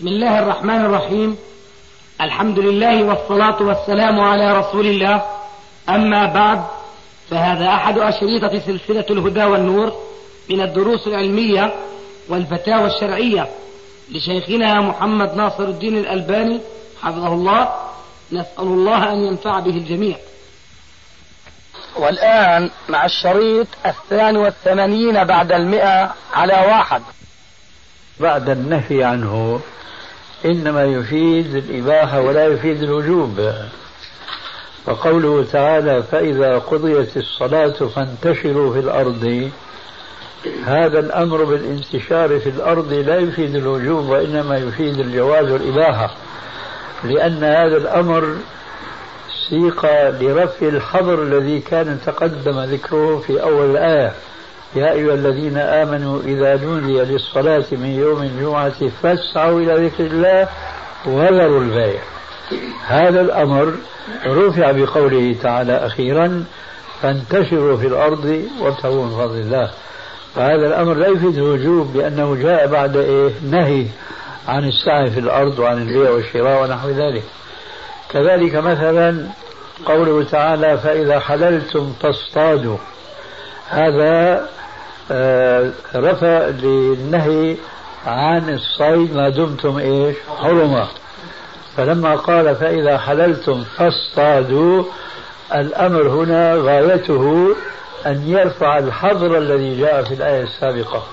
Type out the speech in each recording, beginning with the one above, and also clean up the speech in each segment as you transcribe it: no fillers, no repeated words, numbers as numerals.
بسم الله الرحمن الرحيم. الحمد لله والصلاة والسلام على رسول الله. أما بعد، فهذا أحد أشريطة سلسلة الهدى والنور من الدروس العلمية والفتاوى الشرعية لشيخنا محمد ناصر الدين الألباني حفظه الله. نسأل الله أن ينفع به الجميع. والآن مع الشريط 82 بعد 100 على 1. بعد النهي عنه إنما يفيد الإباحة ولا يفيد الوجوب. فقوله تعالى: فإذا قضيت الصلاة فانتشروا في الأرض، هذا الأمر بالانتشار في الأرض لا يفيد الوجوب وإنما يفيد الجواز والإباحة، لأن هذا الأمر سيق لرفع الحظر الذي كان تقدم ذكره في أول الآية: يا أيها الذين آمنوا إذا نودي للصلاة من يوم الجمعة فاسعوا إلى ذكر الله وذروا البيع. هذا الأمر رفع بقوله تعالى أخيرا: فانتشروا في الأرض وابتغوا من فضل الله. فهذا الأمر لا يفيد الوجوب لأنه جاء بعد نهي عن السعي في الأرض وعن البيع والشراء ونحو ذلك. كذلك مثلا قوله تعالى: فإذا حللتم فاصطادوا، هذا رفع للنهي عن الصيد ما دمتم حرمة. فلما قال فإذا حللتم فاصطادوا، الأمر هنا غايته أن يرفع الحظر الذي جاء في الآية السابقة.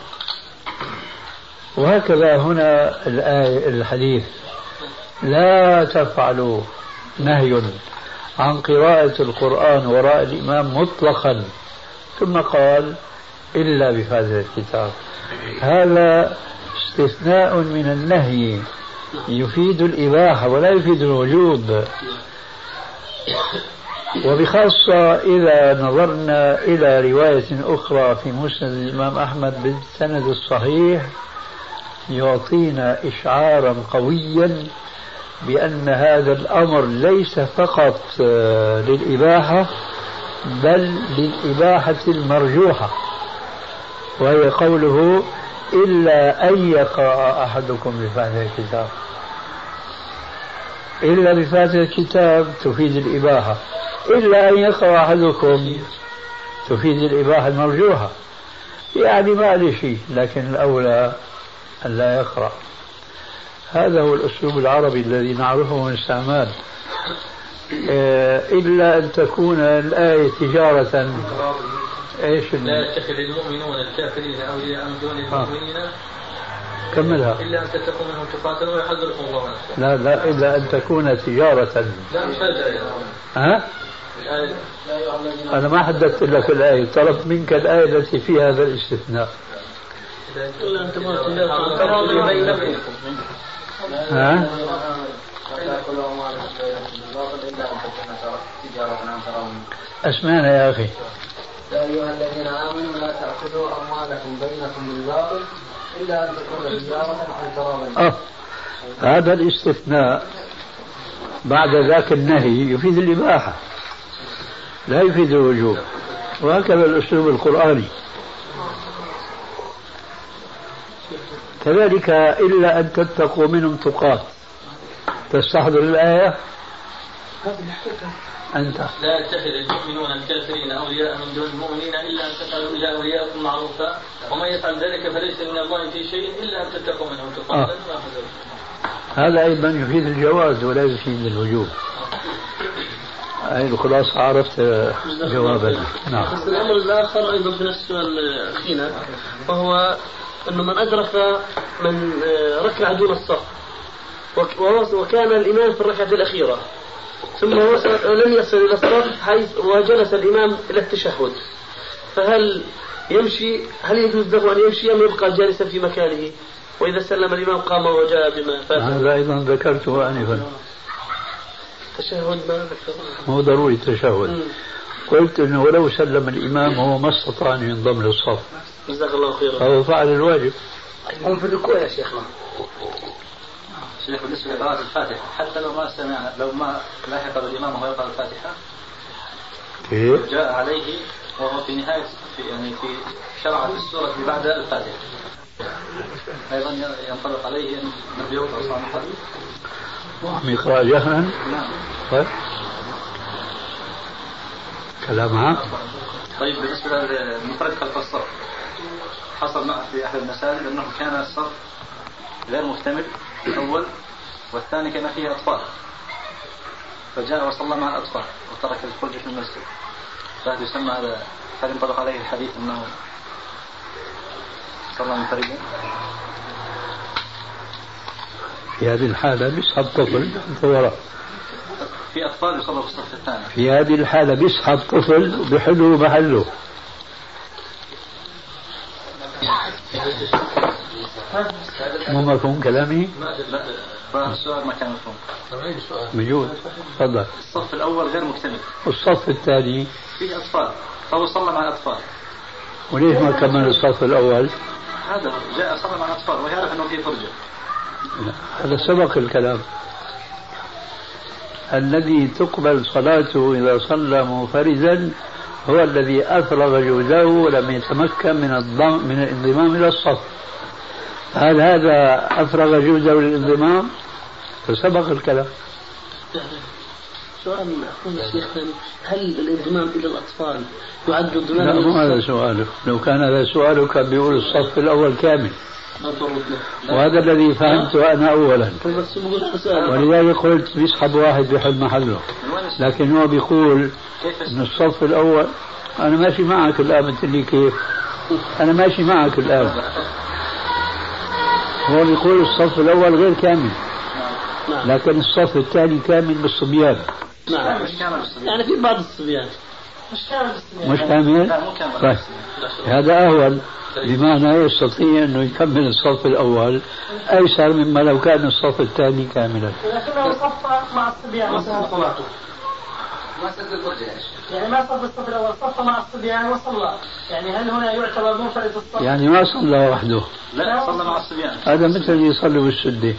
وهكذا هنا الحديث: لا تفعلوا، نهي عن قراءة القرآن وراء الإمام مطلقا، ثم قال: إلا بفاتحة الكتاب. هذا استثناء من النهي يفيد الإباحة ولا يفيد الوجوب. وبخاصة إذا نظرنا إلى رواية أخرى في مسند الإمام أحمد بالسند الصحيح يعطينا إشعارا قويا بأن هذا الأمر ليس فقط للإباحة بل للإباحة المرجوحة، وهي قوله: إلا أن يقرأ أحدكم بفاتحة الكتاب. إلا بفاتحة الكتاب تفيد الإباحة، إلا أن يقرأ أحدكم تفيد الإباحة المرجوحة، يعني ما عليه شيء، لكن الأولى أن لا يقرأ. هذا هو الأسلوب العربي الذي نعرفه من استعمال. إلا أن تكون الآية تجارة. إيش لا يتخذ المؤمنون الكافرين أولياء من دون المؤمنين. كملها. إلا أن تتقوا منهم تقاتلوا ويحذركم الله نفسه. لا إلا أن تكون تجارة. لا مش هذا. ها؟ أنا ما حددت لك الآية، طلبت منك الآية التي فيها هذا الاستثناء. إلا أن تكون تجارة بينكم. ها؟ أسمعنا يا أخي. يا أيها الذين آمنوا لا تأخذوا أموالكم بينكم بالباطل إلا أن تكون تجارة عن تراض. هذا الاستثناء بعد ذاك النهي يفيد الإباحة لا يفيد الوجوب، وهكذا الأسلوب القرآني. كذلك إلا أن تتقوا منهم تقات. تستحضر الآية أنت. لا يتخذ المؤمنون الكافرين أولياء من دون المؤمنين إلا أن تفعلوا إلى أولياءكم معروفا ومن يفعل ذلك فليس من الله في شيء إلا أن تتقوا منهم تقاتا. هذا أيضا يفيد الجواز ولا يفيد الوجوب. أي الخلاصة عرفت جوابنا. نعم. الأمر الآخر أيضا في نفس أخينا، وهو أنه من أدرك من ركع دون الصف وكان الإمام في الركعة الأخيرة ثم لم يصل إلى الصف حيث وجلس الإمام إلى التشهد، فهل يمشي؟ هل يجوز له أن يمشي أم يبقى جالسا في مكانه؟ وإذا سلم الإمام قام وجاء بما فات. هذا أيضا ذكرته آنفا. تشهد ما مو ضروري تشهد. قلت إنه ولو سلم الإمام هو ما استطاع أن ينضم للصف. جزاك الله خيرا. فهو فعل الواجب. هم في الركوع يا شيخنا. شيخ بالنسبة لقراءة الفاتحة حتى لو ما لاحق الإمام وهو يقرأ الفاتحة جاء عليه وهو في نهاية في شرع في السورة بعد الفاتحة أيضا ينطبق عليه أن اليهود أصلا الحديث وعم يقرأ جهلا. نعم. طيب كلامها. طيب بالنسبة للمفرد خلف الصف، حصل معه في أحد المساجد أنه كان الصف غير مكتمل الأول والثاني كان فيه أطفال، فجاء وصلى مع الأطفال وترك الفرجة في المسجد، فهل يسمى هذا، هل ينطبق عليه الحديث أنه صلى منفردا؟ في هذه الحالة بيسحب طفل وراء. في أطفال يصلوا في الصف الثاني. في هذه الحالة بيسحب طفل وبحله محله. مو مفهوم كلامي؟ لا السؤال ما كان مفهوم. موجود. تفضل. الصف الأول غير مكتمل والصف الثاني فيه أطفال، فهو صلى مع الأطفال. وليش ما كمل الصف الأول؟ هذا جاء صلى مع الأطفال ويعرف أنه فيه فرجة. هذا سبق الكلام. الذي تقبل صلاته إذا صلى منفردا هو الذي أفرغ جهده ولم يتمكن من الانضمام إلى الصف. هل هذا أفرغ جهده للانضمام؟ فسبق الكلام. سؤال أخونا الشيخ، هل الانضمام إلى الأطفال يعد انضمام؟ لا مو هذا سؤالك، لو كان هذا سؤالك كان بيقول الصف الأول كامل، وهذا الذي فهمته أنا أولا، ولذلك قلت بيسحب واحد بيحل محله، لكن هو بيقول أن الصف الأول. أنا ماشي معك الآن، بتقول كيف؟ أنا ماشي معك الآن. هو بيقول الصف الأول غير كامل، لكن الصف الثاني كامل بالصبيان. نعم يعني في بعض الصبيان مش كامل. طيب هذا أهون، بمعنى يستطيع أنه يكمل الصف الأول أيسر مما لو كان الصف الثاني كاملا. لكنه صف مع الصبيان ما سد الفرجة يعني ما صف الصف الأول، صف مع الصبيان وصلى، يعني هل هنا يعتبر منفرد الصف؟ يعني ما صلى وحده، لا صلى مع الصبيان. هذا مثل اللي يصلي بالسدة.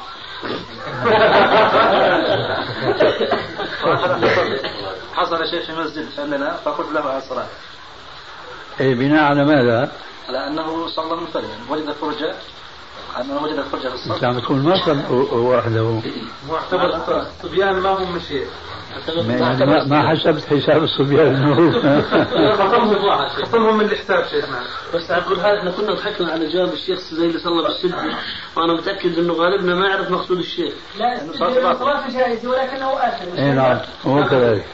حصل شيء في مسجد عندنا فقلت له على الصلاة. إيه بناء على ماذا؟ على أنه صلى منفردا، وجد فرجة، أنه وجد فرجة في الصف. أنت عم تقول ما صلى وحده. معتبر الصبيان ما هم مشي. يعني ما حسبت حساب الصبيان. خصمهم من الحساب شيخنا. بس أقول هذا احنا كنا ضحكنا على جواب الشيخ زي اللي صلى بالسد، وأنا متأكد إنه غالبنا ما يعرف مقصود الشيخ. لا الصلاة جائزة ولكنه آثم. إيه نعم هو كذلك.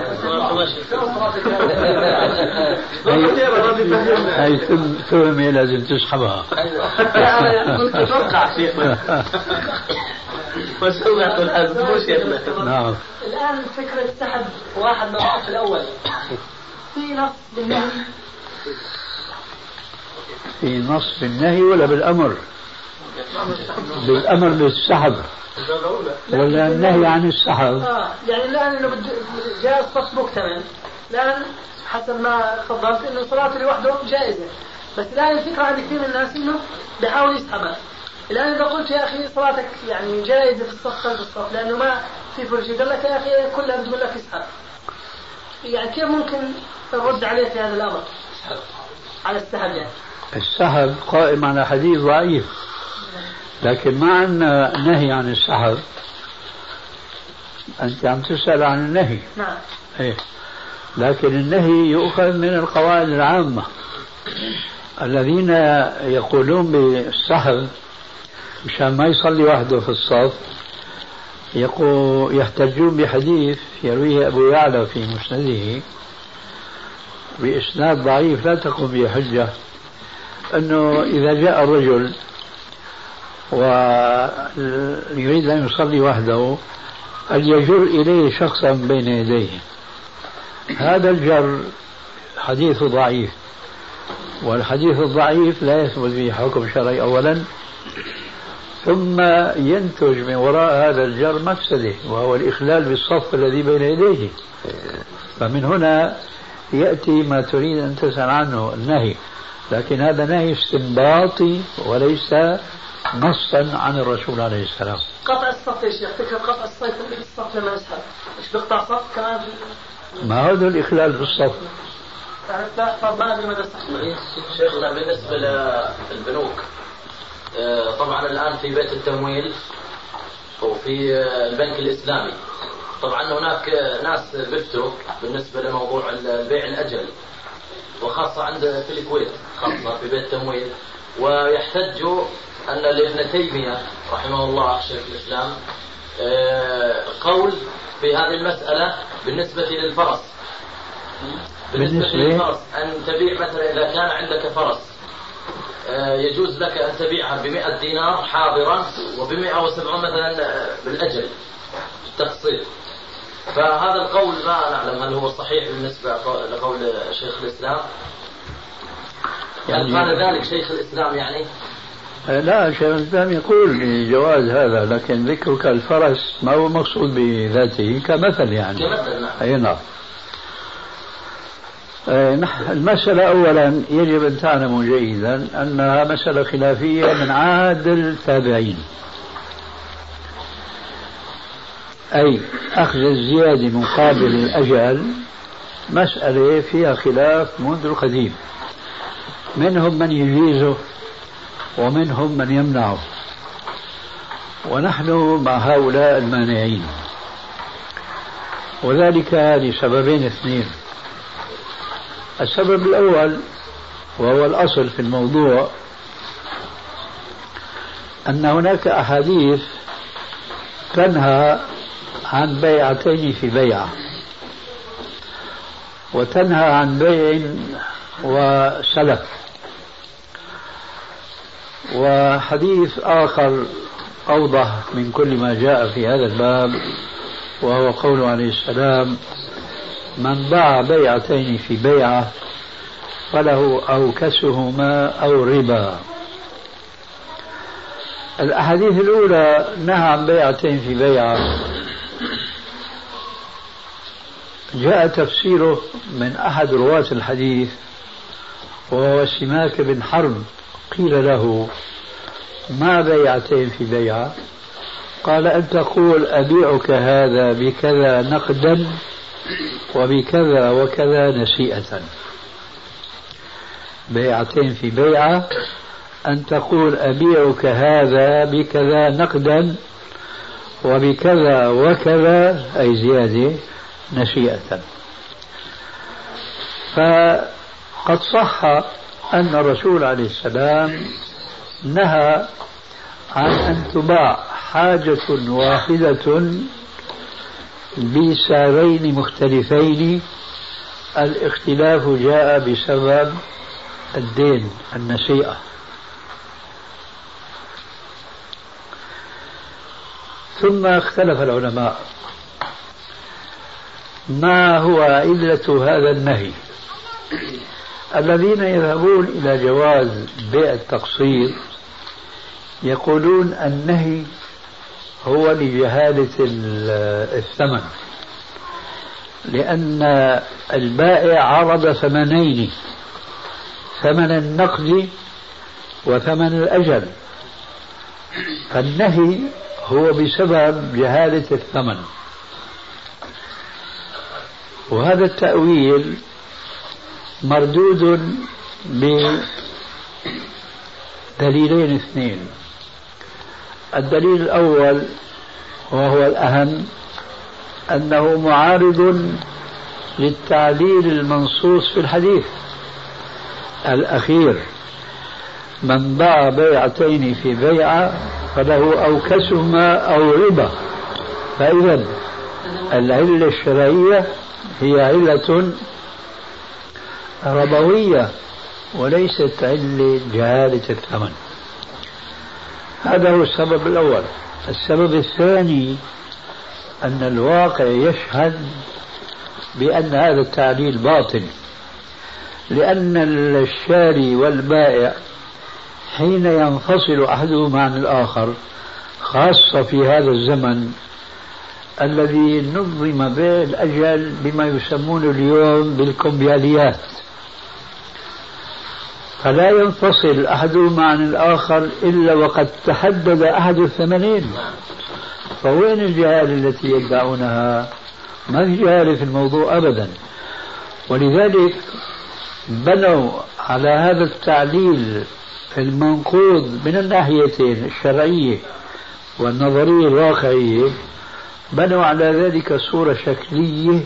هاي تهمة لازم تسحبها. كنت أتوقع شيخنا. بس هو يقول هذا مو شيخنا. نعم. الآن فكرة سحب واحد من الصف الأول في نص بالنهي؟ في نص بالنهي ولا بالأمر؟ بالأمر بالسحب ولا النهي عن السحب؟ يعني الآن إنه جاء الصف مكتمل، الآن حسب ما تفضلت إنه صلاته لوحده جائزة، بس الآن الفكرة عند كثير من الناس إنه بيحاول يسحبها. الآن إذا قلت يا أخي صلاتك يعني جائزة في الصف خلف الصف لأنه ما في فرجة، قال لك يا أخي كلها بتقول لك اسحب، يعني كيف ممكن نرد عليه في هذا الأمر؟ على السحب يعني. السحب قائم على حديث ضعيف، لكن ما عندنا نهي عن السحب. أنت عم تسأل عن النهي. نعم. إيه. لكن النهي يؤخذ من القواعد العامة. الذين يقولون بالسحب مشان ما يصلي وحده في الصف يحتجون بحديث يرويه أبو يعلى في مسنده بإسناد ضعيف لا تقوم به حجة، أنه إذا جاء الرجل ويريد أن يصلي وحده أن يجر إليه شخصا بين يديه. هذا الجر حديث ضعيف، والحديث الضعيف لا يثبت به حكم شرعي أولا، ثم ينتج من وراء هذا الجر مفسده وهو الإخلال بالصف الذي بين يديه. فمن هنا يأتي ما تريد أن تسأل عنه النهي، لكن هذا نهي استنباطي وليس نصا عن الرسول عليه السلام. قطع الصف يا شيخ، فكرة قطع الصف لما يسحب مش بقطع صف كمان؟ ما هذا الإخلال بالصف؟ ما أدري ماذا استحمل. شيخنا بالنسبة للبنوك طبعا الآن في بيت التمويل وفي البنك الإسلامي، طبعا هناك ناس بيفتوا بالنسبة لموضوع البيع الأجل، وخاصة عند في الكويت، خاصة في بيت التمويل، ويحتجوا أن لابن تيمية رحمه الله شيخ الإسلام قول في هذه المسألة بالنسبة للفرس. بالنسبة للفرس أن تبيع مثلا إذا كان عندك فرس يجوز لك أن تبيعها ب100 دينار حاضرا وب170 مثلا بالأجل التقسيط. فهذا القول ما نعلم هل هو صحيح بالنسبة لقول شيخ الإسلام. هل قال ذلك شيخ الإسلام يعني؟ لا، شيخ الإسلام يقول بجواز هذا، لكن ذكرك الفرس ما هو مقصود بذاته كمثل يعني. كمثل نعم. أي نعم. المسألة أولا يجب أن تعلموا جيدا أنها مسألة خلافية من عهد التابعين، أي أخذ الزيادة مقابل الأجل مسألة فيها خلاف منذ القديم، منهم من يجيزه ومنهم من يمنعه، ونحن مع هؤلاء المانعين، وذلك لسببين اثنين. السبب الأول وهو الأصل في الموضوع أن هناك أحاديث تنهى عن بيعتين في بيعة، وتنهى عن بيع وسلف. وحديث آخر أوضح من كل ما جاء في هذا الباب، وهو قوله عليه السلام: من باع بيعتين في بيعة فله أوكسهما أو ربا. الأحاديث الأولى نهى عن بيعتين في بيعة، جاء تفسيره من أحد رواة الحديث وهو سماك بن حرب، قيل له: ما بيعتين في بيعة؟ قال: أن تقول أبيعك هذا بكذا نقدا وبكذا وكذا نسيئة. بيعتين في بيعة أن تقول أبيعك هذا بكذا نقدا وبكذا وكذا أي زيادة نسيئة. فقد صح أن الرسول عليه السلام نهى عن أن تباع حاجة واحدة بسعرين مختلفين، الاختلاف جاء بسبب الدين النسيئة. ثم اختلف العلماء ما هو علة هذا النهي. الذين يذهبون إلى جواز بيع التقسيط يقولون النهي هو لجهالة الثمن، لأن البائع عرض ثمنين: ثمن النقد وثمن الأجل، فالنهي هو بسبب جهالة الثمن. وهذا التأويل مردود بدليلين اثنين. الدليل الأول وهو الأهم أنه معارض للتعليل المنصوص في الحديث الأخير: من باع بيعتين في بيعة فله أوكسهما أو ربا. فإذا العلة الشرعية هي علة ربوية وليست علة جهالة الثمن. هذا هو السبب الأول. السبب الثاني أن الواقع يشهد بأن هذا التعليل باطل، لأن الشاري والبائع حين ينفصل أحدهما عن الآخر، خاصة في هذا الزمن الذي نظم به الأجل بما يسمونه اليوم بالكمبياليات، فلا ينفصل أحدهما عن الآخر إلا وقد تحدد أحد الثمنين. فوين الجهالة التي يدعونها؟ ما في جهالة في الموضوع أبدا. ولذلك بنوا على هذا التعليل المنقوض من الناحيتين الشرعية والنظرية الواقعية بنوا على ذلك صورة شكلية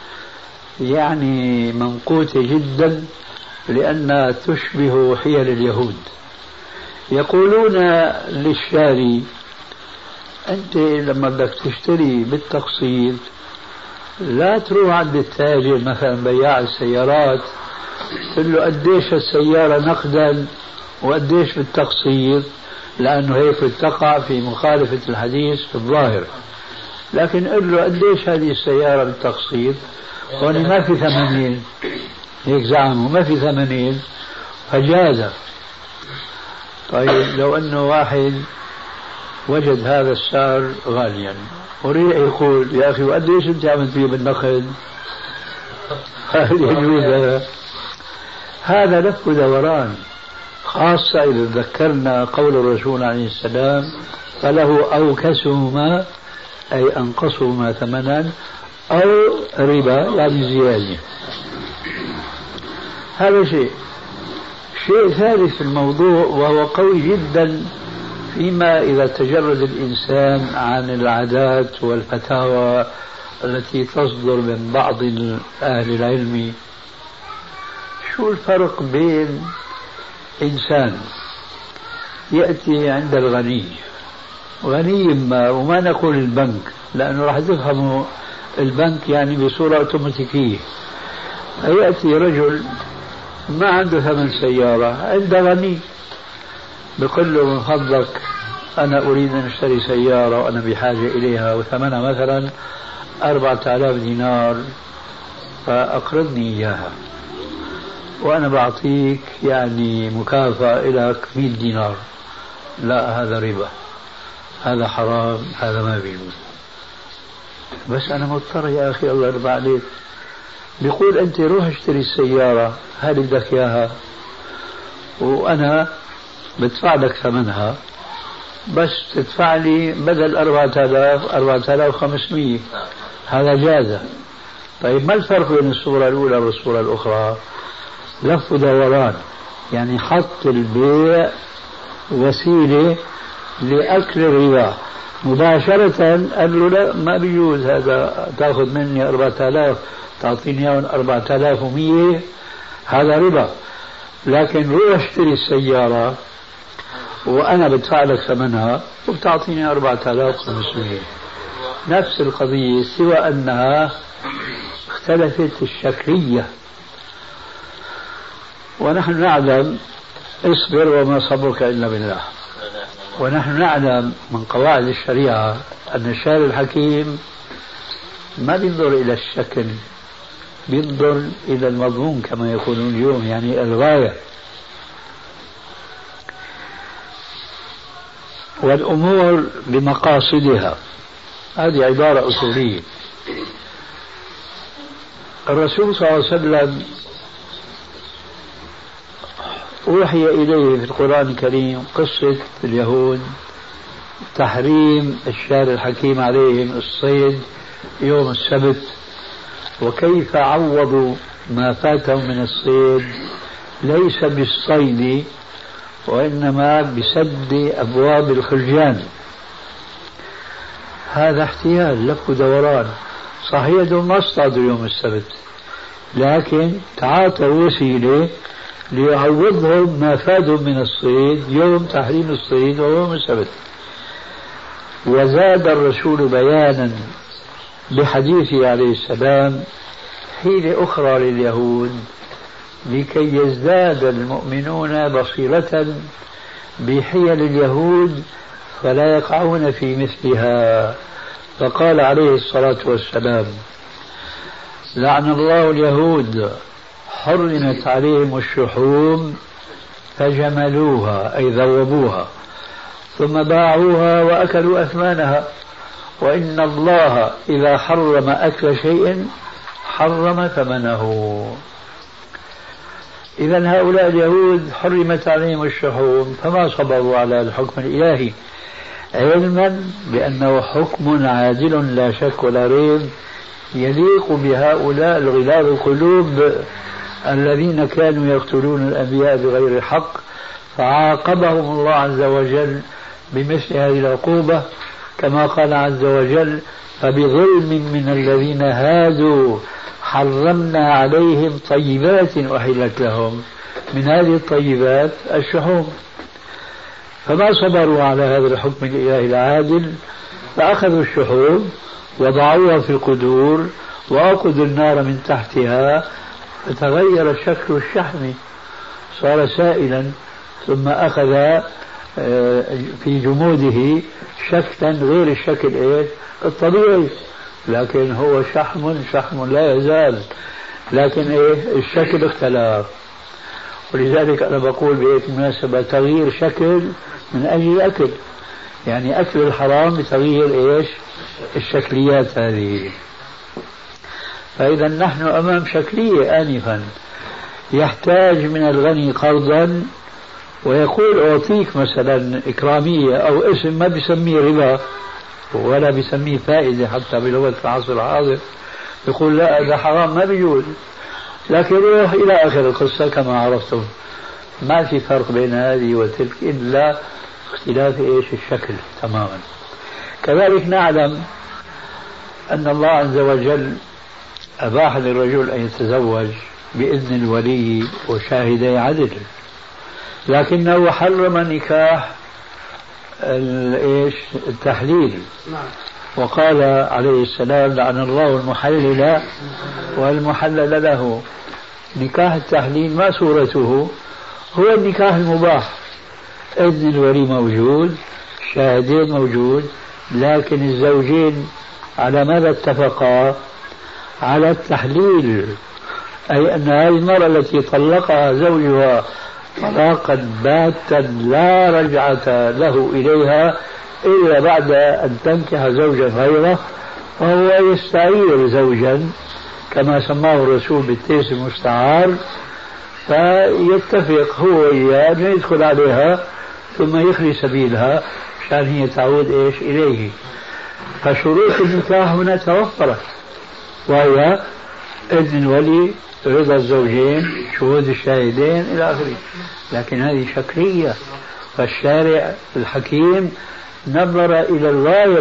يعني منقوطة جدا لأنها تشبه حيل اليهود. يقولون للشاري أنت لما بدك تشتري بالتقسيط لا تروح عند التاجر مثلا بياع السيارات تقول له قديش السيارة نقدا وقديش بالتقسيط، لأنه هيك تقع في مخالفة الحديث في الظاهر. لكن قل له قديش هذه السيارة بالتقسيط، هون ما في 80 هيك زعموا ما في 80 فجاز. طيب لو أنه واحد وجد هذا السعر غاليا وريح يقول يا أخي وقديش أنت عملت فيه بالنقد؟ هل يجوز؟ هذا لف ودوران، خاصة إذا ذكرنا قول الرسول عليه السلام فله أو كسهما أي أنقصهما ثمنا أو ربا يعني زيادة. هذا شيء ثالث في الموضوع وهو قوي جدا فيما إذا تجرد الإنسان عن العادات والفتاوى التي تصدر من بعض أهل العلم. شو الفرق بين إنسان يأتي عند الغني ما وما نقول البنك لأنه راح تفهموا البنك يعني بصورة أوتوماتيكية، يأتي رجل ما عنده ثمن سيارة عند غني بقول له من فضلك أنا أريد أن أشتري سيارة وأنا بحاجة إليها وثمنها مثلا 4000 دينار فأقرضني إياها وأنا بعطيك يعني مكافأة لك 100 دينار. لا هذا ربا، هذا حرام، هذا ما بيجوز. بس أنا مضطر يا أخي الله يرضى عليك. بيقول أنت روح اشتري السيارة هذه بدك إياها وأنا بدفع لك ثمنها بس تدفع لي بدل 4500 هذا جاز. طيب ما الفرق بين الصورة الأولى والصورة الأخرى؟ لف ودوران، يعني حط البيع وسيلة لأكل الربا مباشرة. قال له لا ما بيجوز هذا، تأخذ مني 4000 تعطيني اياهم 4100 هذا ربا. لكن روح اشتري السيارة وأنا بدفع لك ثمنها وبتعطيني 4500 نفس القضية، سوى أنها اختلفت الشكلية. ونحن نعلم اصبر وما صبرك إلا بالله. ونحن نعلم من قواعد الشريعة أن الشارع الحكيم ما بينظر إلى الشكل، بينظر إلى المضمون كما يقولون اليوم، يعني الغاية. والأمور بمقاصدها، هذه عبارة أصولية. الرسول صلى الله عليه وسلم أوحي إليه في القرآن الكريم قصة اليهود تحريم الشارع الحكيم عليهم الصيد يوم السبت، وكيف عوضوا ما فاتهم من الصيد ليس بالصيد وإنما بسد أبواب الخلجان. هذا احتيال لف ودوران. صحيح ما اصطادوا يوم السبت لكن تعاطوا وسيلة ليعوضهم ما فاتهم من الصيد يوم تحريم الصيد ويوم السبت. وزاد الرسول بيانا بحديثه عليه السلام حيلة أخرى لليهود لكي يزداد المؤمنون بصيرة بحيل اليهود فلا يقعون في مثلها. فقال عليه الصلاة والسلام لعن الله اليهود حرمت عليهم الشحوم فجملوها أي ذوبوها ثم باعوها وأكلوا أثمانها، وإن الله إذا حرم أكل شيء حرم ثمنه. إذن هؤلاء اليهود حرمت عليهم الشحوم فما صبروا على الحكم الإلهي، علما بأنه حكم عادل لا شك ولا ريب يليق بهؤلاء الغلاب القلوب الذين كانوا يقتلون الأنبياء بغير حق فعاقبهم الله عز وجل بمثل هذه العقوبة كما قال عز وجل فبظلم من الذين هادوا حرمنا عليهم طيبات أحلت لهم. من هذه الطيبات الشحوم، فما صبروا على هذا الحكم الإلهي العادل فأخذوا الشحوم وضعوها في القدور وأوقدوا النار من تحتها فتغير شكل الشحم صار سائلا ثم أخذ في جموده شكلا غير الشكل الطبيعي، لكن هو شحم لا يزال، لكن الشكل اختلف. ولذلك أنا بقول بهيك مناسبة تغيير شكل من أجل الأكل، يعني أكل الحرام بتغيير الشكليات هذه. فإذا نحن أمام شكلية آنفا، يحتاج من الغني قرضا ويقول أعطيك مثلا إكرامية أو اسم ما بيسميه ربا ولا بيسميه فائدة حتى بلغة العصر الحاضر، يقول لا هذا حرام ما بيجوز، لكن روح إلى آخر القصة كما عرفتم. ما في فرق بين هذه وتلك إلا اختلاف الشكل تماما. كذلك نعلم أن الله عز وجل أباح للرجل أن يتزوج بإذن الولي وشاهدي عدل، لكنه حرم نكاح التحليل، وقال عليه السلام لعن الله المحلل والمحلل له. نكاح التحليل ما صورته؟ هو النكاح المباح، إذن الولي موجود، شاهدين موجود، لكن الزوجين على ماذا اتفقا؟ على التحليل، أي أن هذه المرأة التي طلقها زوجها طلاقا باتا لا رجعة له إليها إلا بعد أن تنكح زوجا غيره، وهو يستعير زوجا كما سماه الرسول بالتيس المستعار، فيتفق هو وإياه أن يدخل عليها ثم يخلي سبيلها عشان هي تعود إليه. فشروط النكاح هنا توفرت، وهي إذن الولي، رضا الزوجين، شهود الشاهدين إلى آخره. لكن هذه شكلية، فالشارع الحكيم نظر إلى الغاية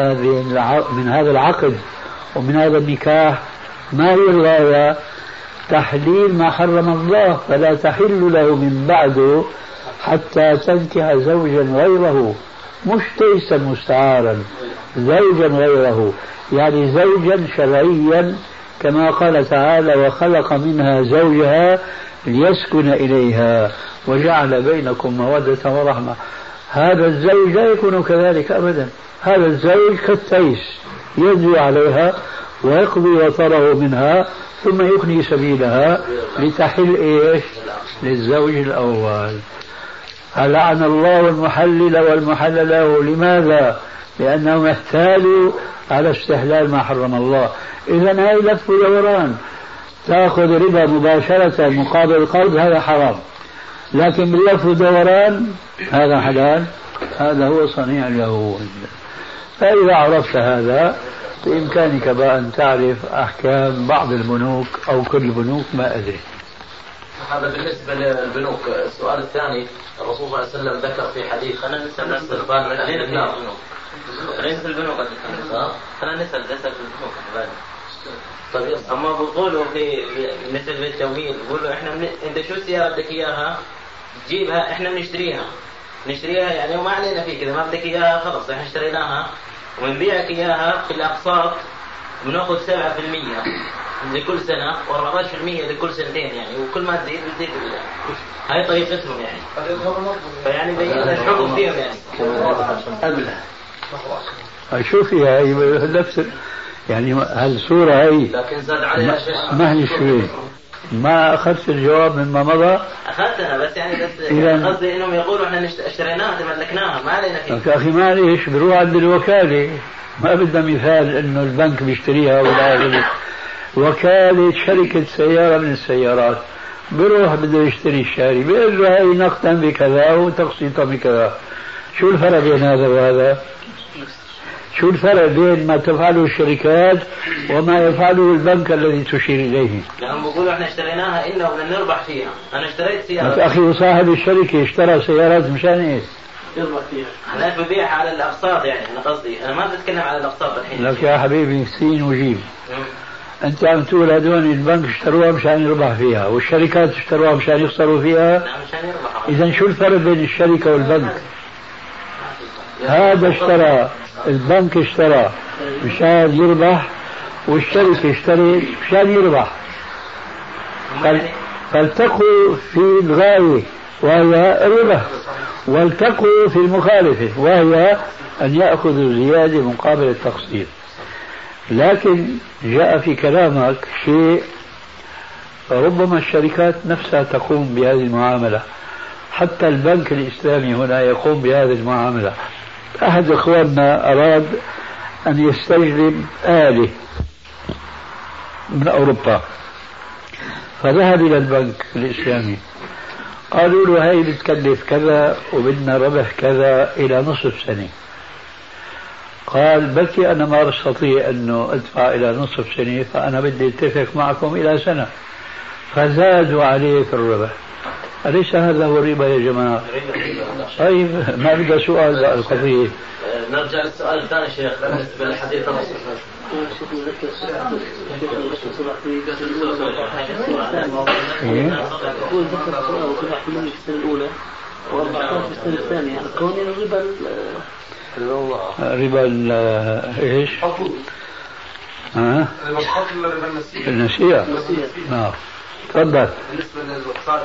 من هذا العقد ومن هذا النكاح. ما هي الغاية؟ تحليل ما حرم الله، فلا تحل له من بعده حتى تنكح زوجا غيره، مش تيسا مستعارا، زوجا غيره، يعني زوجا شرعيا كما قال تعالى وخلق منها زوجها ليسكن إليها وجعل بينكم مودة ورحمة. هذا الزوج لا يكون كذلك أبدا، هذا الزوج كالتيس يزوي عليها ويقضي وطره منها ثم يخلي سبيلها لتحل للزوج الأول. لعن الله المحلل والمحلل له. لماذا؟ لأنهم احتالوا على استحلال ما حرم الله. إذن هاي لف ودوران، تأخذ ربا مباشرة مقابل القرض هذا حرام، لكن باللف ودوران هذا حلال، هذا هو صنيع اليهود. فإذا عرفت هذا بإمكانك بقى أن تعرف أحكام بعض البنوك أو كل البنوك، ما أدري. هذا بالنسبة للبنوك. السؤال الثاني، الرسول صلى الله عليه وسلم ذكر في حديث خلينا نسأل الاستغفار من أهل النار. ليس البنوك، خلينا نسأل في البنوك. طيب أما بقولوا في مثل التمويل، بقولوا إحنا أنت شو السيارة بدك إياها تجيبها، إحنا نشتريها يعني وما علينا فيه كذا، ما بدك إياها خلص إحنا اشتريناها ونبيعك إياها في الأقساط، بنأخذ 7% لكل سنة و14% لكل سنتين يعني، وكل ما تزيد بتزيد. هاي طريقتهم يعني، فيعني بينا الحكم فيهم يعني. شوفي هاي نفس يعني هالصورة هاي، لكن زاد عليها شيء. ما هي شوي ما أخذت الجواب مما مضى؟ أخذتها بس يعني قصدي إنهم يقولوا إحنا اشتريناها تملكناها ما علينا فيه. يا أخي معليش بروح عند الوكالة، ما بدنا مثال إنه البنك بيشتريها ولا غيره. وكالة شركة سيارة من السيارات بروح بده يشتري الشاري، بيقول له هاي نقدا بكذا وتقسيطا بكذا. شو الفرق بين هذا وهذا؟ شو الفرق بين ما تفعله الشركات وما يفعله البنك الذي تشير إليه؟ لأنهم بيقولوا احنا اشتريناها إلا بدنا نربح فيها. أنا اشتريت سيارة. أخي صاحب الشركة اشترى سيارات مشان إيش؟ يربح فيها. أنا ببيعها على الأقساط يعني، أنا قصدي أنا ما بتكلم على الأقساط الحين. لك يا حبيبي سين وجيم. أنت عم تقول هذول البنك اشتروها مشان يربح فيها والشركات اشتروها مشان يخسروا فيها. نعم مشان يربح. إذا شو الفرق بين الشركة والبنك؟ هذا اشترى، البنك اشترى مشان يربح والشركة اشترت مشان يربح. فالتقوا في الغاية وهي الربح، والتقوا في المخالفة وهي أن يأخذوا زيادة مقابل التقسيط. لكن جاء في كلامك شيء ربما الشركات نفسها تقوم بهذه المعاملة، حتى البنك الإسلامي هنا يقوم بهذه المعاملة. أحد إخواننا أراد أن يستجلب آلة من أوروبا، فذهب إلى البنك الإسلامي، قالوا له هاي بتكلف كذا وبدنا ربح كذا إلى نصف سنة. قال بكي أنا ما أستطيع أنه أدفع إلى نصف سنة، فأنا بدي أتفق معكم إلى سنة، فزادوا عليه في الربح. أليس هذا هو الربا يا جماعة؟ طيب ما بدأ سؤال بقى القضية. نرجع للسؤال الثاني شيخ بالنسبة للحديث الرسول. ربا ايش؟ ربا الفضل ربا النسيئة. نعم تفضل. بالنسبة للاقساط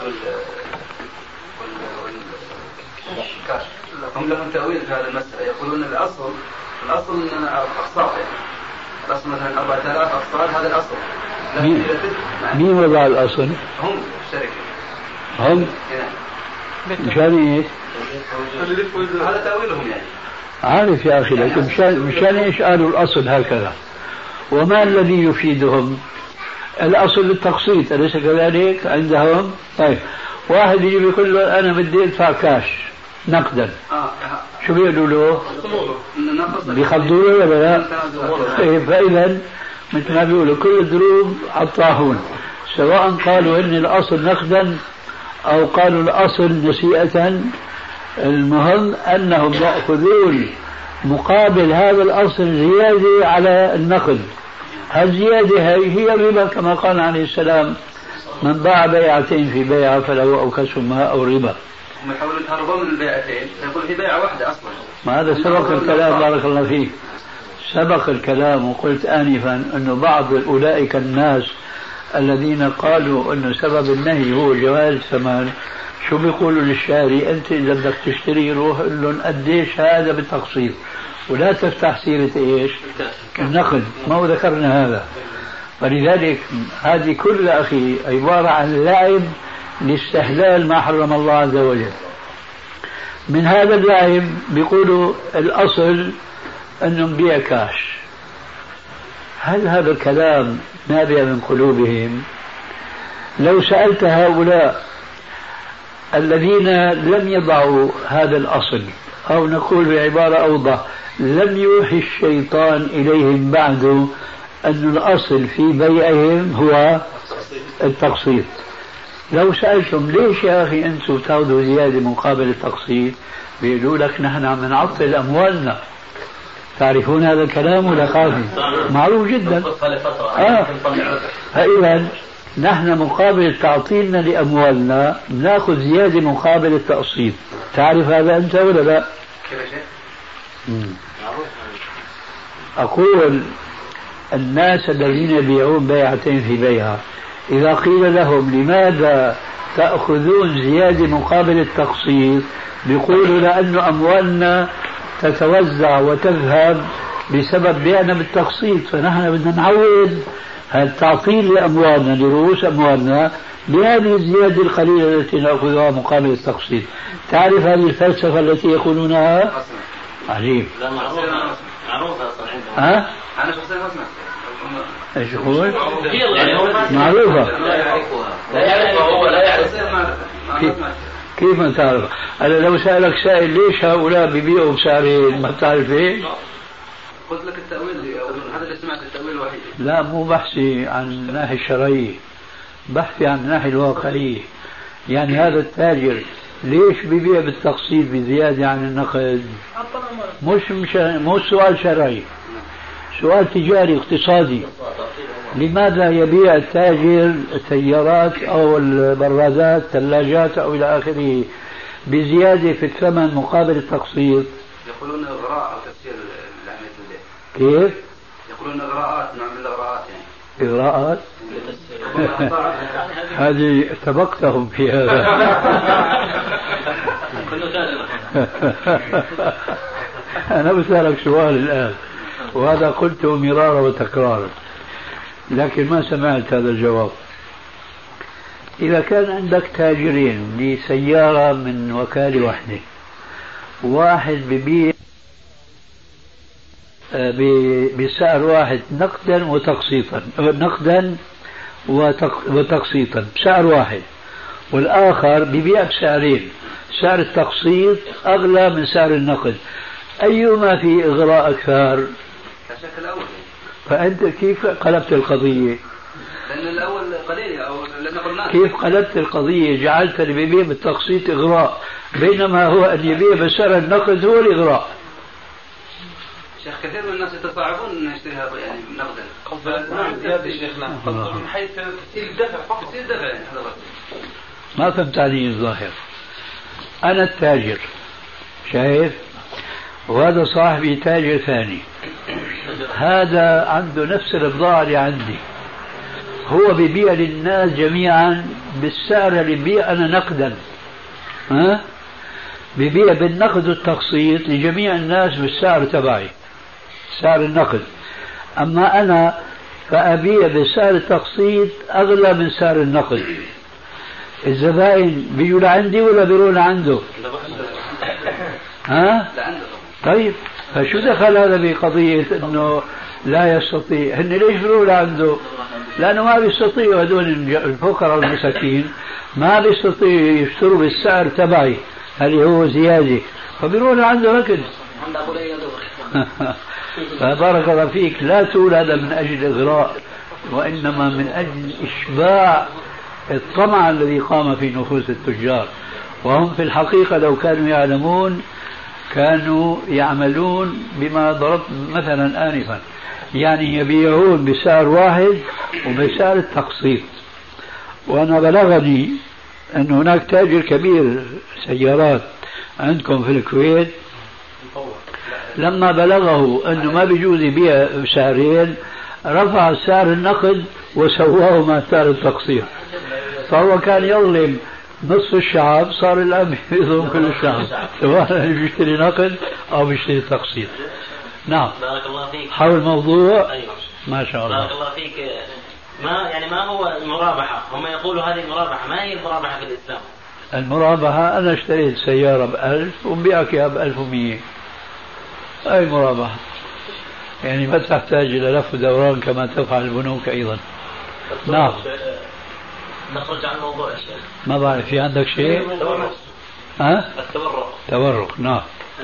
والكاش هم لهم تأويل في هذه المسألة، يقولون الأصل أن أقساط يعني الأصل مثلا 4000 أقساط هذا الأصل. مين وضع الأصل؟ هم الشركة. هم؟ مشان ايش؟ هذا تأويلهم يعني. عارف يا أخي، لكن مشان ايش قالوا الأصل هكذا؟ وما الذي يفيدهم؟ الأصل التقسيط، أليس كذلك عندهم؟ طيب واحد يجي يقول له أنا بدي أدفع كاش نقدا، شو بيقولوا له؟ بيخضوا له ولا لا؟ فإذا مثل ما بيقولوا كل الدروب على الطاحون، سواء قالوا إن الأصل نقدا أو قالوا الأصل نسيئة، المهم أنهم يأخذون مقابل هذا الأصل زيادة على النقد. الزيادة هي الربا كما قال عليه السلام من باع بيعتين في بيعة فله أوكسهما أو ربا. هم يحاولون يتهربون من البيعتين، يقول في بيعة واحدة أصلا. ما هذا سبق الكلام، بارك الله فيك، سبق الكلام. وقلت آنفا أنه بعض أولئك الناس الذين قالوا أنه سبب النهي هو جواز الثمن، شو بيقولوا للشاري؟ أنت إذا بدك تشتري روح قل لهم قديش هذا بالتقسيط، ولا تفتح سيرة إيش؟ النقد. ما هو ذكرنا هذا. فلذلك هذه كلها أخي عبارة عن لعب لاستحلال ما حرم الله عز وجل. من هذا اللعب بيقولوا الأصل أنه نبيع كاش. هل هذا الكلام نابع من قلوبهم؟ لو سألت هؤلاء الذين لم يضعوا هذا الأصل، أو نقول بعبارة أوضح لم يوحي الشيطان إليهم بعد أن الأصل في بيعهم هو التقسيط، لو سألتم ليش يا أخي أنتم تاخذوا زيادة مقابل التقسيط، بيقولوا لك نحن عم نعطل أموالنا. تعرفون هذا الكلام ولا خافي؟ معروف جدا. فإذا نحن مقابل تعطيلنا لأموالنا نأخذ زيادة مقابل التقسيط. تعرف هذا أنت ولا لا؟ أقول الناس الذين يبيعون بيعتين في بيعة إذا قيل لهم لماذا تأخذون زيادة مقابل التقسيط، بيقولوا لأن أموالنا تتوزع وتذهب بسبب بيعنا بالتقسيط، فنحن بدنا نعوض التعطيل لأموالنا لرؤوس أموالنا بهذه الزيادة القليلة التي نأخذها مقابل التقسيط. تعرف هذه الفلسفة التي يقولونها؟ عجيب. لا معروفة أصلا عندهم. ها؟ أنا شخصيا ما سمعت. ايش يقول؟ معروفة. لا يعرفها هو لا يعرفها. كيف ما تعرف؟ أنا لو سألك سائل ليش هؤلاء بيبيعوا بسعرين ما بتعرف ايه؟ قلت لك التأويل هذا اللي سمعت التأويل الوحيد. لا مو بحثي عن الناحية الشرعية، بحثي عن الناحية الواقعية. يعني هذا التاجر ليش بيبيع بالتقسيط بزيادة عن النقد؟ مش سؤال شرعي، سؤال تجاري اقتصادي. لماذا يبيع التاجر السيارات أو البرادات ثلاجات أو إلى آخره بزيادة في الثمن مقابل التقسيط؟ يقولون إغراء أو تفسير العملية. كيف؟ يقولون إغراءات، نوع من الإغراءات يعني. إغراءات؟ هذه سبقتهم في هذا. أنا بسألك سؤال الآن، وهذا قلته مرارا وتكرارا لكن ما سمعت هذا الجواب. إذا كان عندك تاجرين لسيارة من وكالة واحدة، واحد ببيع بسعر واحد نقدا وتقسيطا، نقدا وتقسيطا بسعر واحد، والآخر ببيع بسعرين، سعر التقسيط أغلى من سعر النقد، أيما في إغراء أكثر؟ فأنت كيف قلبت القضية؟ لأن الأول قليل أو لأن قلنا كيف قلبت القضية؟ جعلت اللي بيبيع بالتقسيط إغراء، بينما هو أن يبيع بسعر النقد هو الإغراء. شيخ كثير من الناس يتصاعبون أن يشتريها يعني نقدا. نعم يا شيخنا، من حيث تسهيل الدفع فقط. تسهيل الدفع يعني. ما فهمت علي الظاهر. أنا التاجر شايف، وهذا صاحبي تاجر ثاني، هذا عنده نفس البضاعة اللي عندي، هو بيبيع للناس جميعا بالسعر اللي بيبيع أنا نقدا، بيبيع بالنقد والتقسيط لجميع الناس بالسعر تبعي، سعر النقد. أما أنا فأبيع بسعر التقسيط أغلى من سعر النقد. الزبائن بيجوا لعندي ولا بيروا لعنده؟ طيب فشو دخل هذا بقضية أنه لا يستطيع؟ هن ليش بيروا لعنده؟ لأنه ما بيستطيعوا هذول الفقراء والمساكين ما بيستطيعوا يشتروا بالسعر تبعي اللي هو زيادة، فبيروا لعنده هكذا. فبارك الله فيك، لا تقول هذا من أجل إغراء، وإنما من أجل إشباع الطمع الذي قام في نفوس التجار. وهم في الحقيقة لو كانوا يعلمون كانوا يعملون بما ضربت مثلا آنفا، يعني يبيعون بسعر واحد وبسعر التقسيط. وأنا بلغني أن هناك تاجر كبير سيارات عندكم في الكويت لما بلغه أنه ما بيجوز يبيع بسعرين رفع سعر النقد وسواه مع سعر التقسيط، فهو كان يظلم نصف الشعب، صار الآن يظلم كل الشعب سواء بيشتري نقد أو بيشتري تقسيط. نعم. بارك الله فيك. حول الموضوع. أيوة. ما شاء الله. بارك الله فيك. ما هو المرابحة؟ هم يقولوا هذه المرابحة، ما هي المرابحة في الإسلام؟ المرابحة أنا اشتريت سيارة ب1000 وبيعك إياها ب1100، أي مرابحة؟ يعني ما تحتاج إلى لف ودوران كما تفعل البنوك أيضا. نعم. نخرج عن الموضوع يا شيخ. ما بعرف، في عندك شيء؟ التورق. تورق. نعم.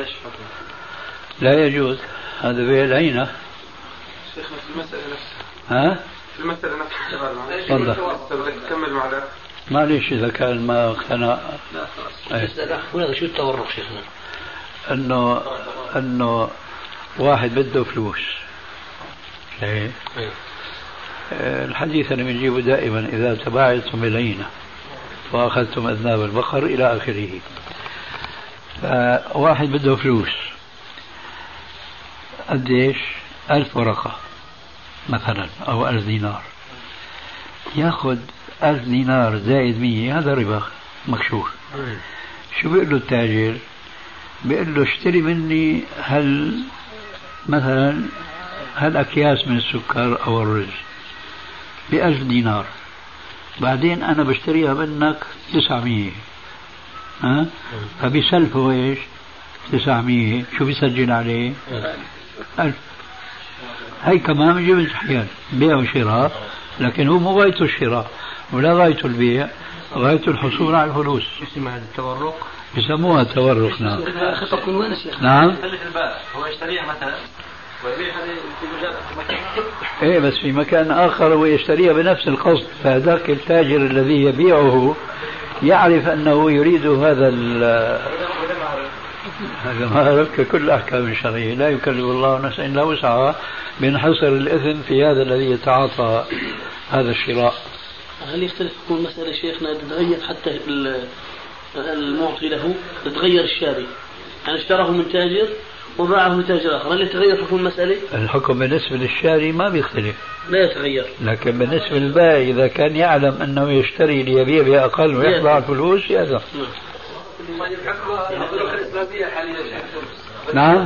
لا يجوز، هذا بيع العينة. شيخنا في المسألة نفسها. في المسألة نفسها. تفضل. تكمل معنا. معليش إذا كان ما اقتنع. ولا شو التورق شيخنا؟ أنه واحد بده فلوس. إيه. الحديث أنا بنجيبه دائما: إذا تباعدتم العينة وأخذتم أذناب البقر إلى آخره. فواحد بده فلوس قديش؟ 1000 ورقة مثلا أو 1000 دينار، يأخذ 1000 دينار زائد 100، هذا ربا مكشوف. شو بيقول له التاجر؟ بيقول له اشتري مني مثلا أكياس من السكر أو الرز ب1000 دينار، بعدين أنا بشتريها منك 900. فبيسلفه إيش؟ 900. شو بيسجل عليه؟ 1000. هي كمان بيجيب حيان بيع وشراء، لكن هو مو غايته الشراء ولا غايته البيع، غايته الحصول على الفلوس. اسمها التورق. يسموها التورق. نعم. خطة كل وين يا شيخ؟ نعم. هو يشتريها مثلا ويبيع هذه في مجال مكان. إيه بس في مكان آخر ويشتريها بنفس القصد، فذاك التاجر الذي يبيعه يعرف أنه يريد هذا ما عرف كل أحكام الشرعية، لا يكلف الله نفسا إلا وسعها، بينحصر الإثم في هذا الذي يتعاطى هذا الشراء. هل يختلف تكون المسألة شيخنا تتغير حتى المعطي له تتغير الشاري؟ يعني اشتراه من تاجر وباعه لتاجر آخر، هل يتغير حكم المسألة؟ الحكم بالنسبة للشاري ما بيختلف، لا يتغير، لكن بالنسبة للبائع إذا كان يعلم أنه يشتري ليبيع بأقل ويطلع الفلوس يأذن. نعم.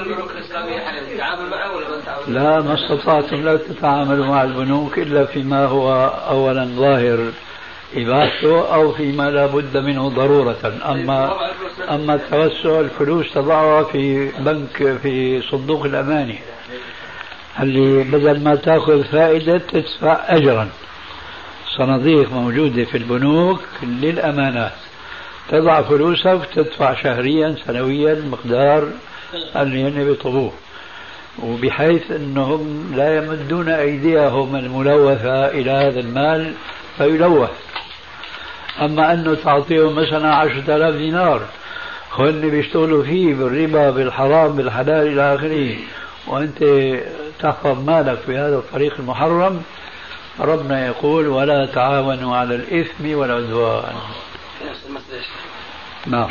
لا، ما استطعتم لا تتعاملوا مع البنوك إلا فيما هو أولا ظاهر إباحته أو فيما لا بد منه ضرورة. أما التوسع الفلوس تضعها في بنك في صندوق الأماني اللي بدل ما تأخذ فائدة تدفع أجرا. صناديق موجودة في البنوك للأمانات، تضع فلوسك وتدفع شهريا سنويا مقدار اللي بيطلبوه، وبحيث أنهم لا يمدون أيديهم الملوثة إلى هذا المال فيلوث. أما أنه تعطيهم مثلا 10,000 دينار هن بيشتغلوا فيه بالربا بالحرام بالحلال إلى آخره، وأنت تحفظ مالك بهذا الطريق المحرم، ربنا يقول ولا تعاونوا على الإثم والعدوان. نعم.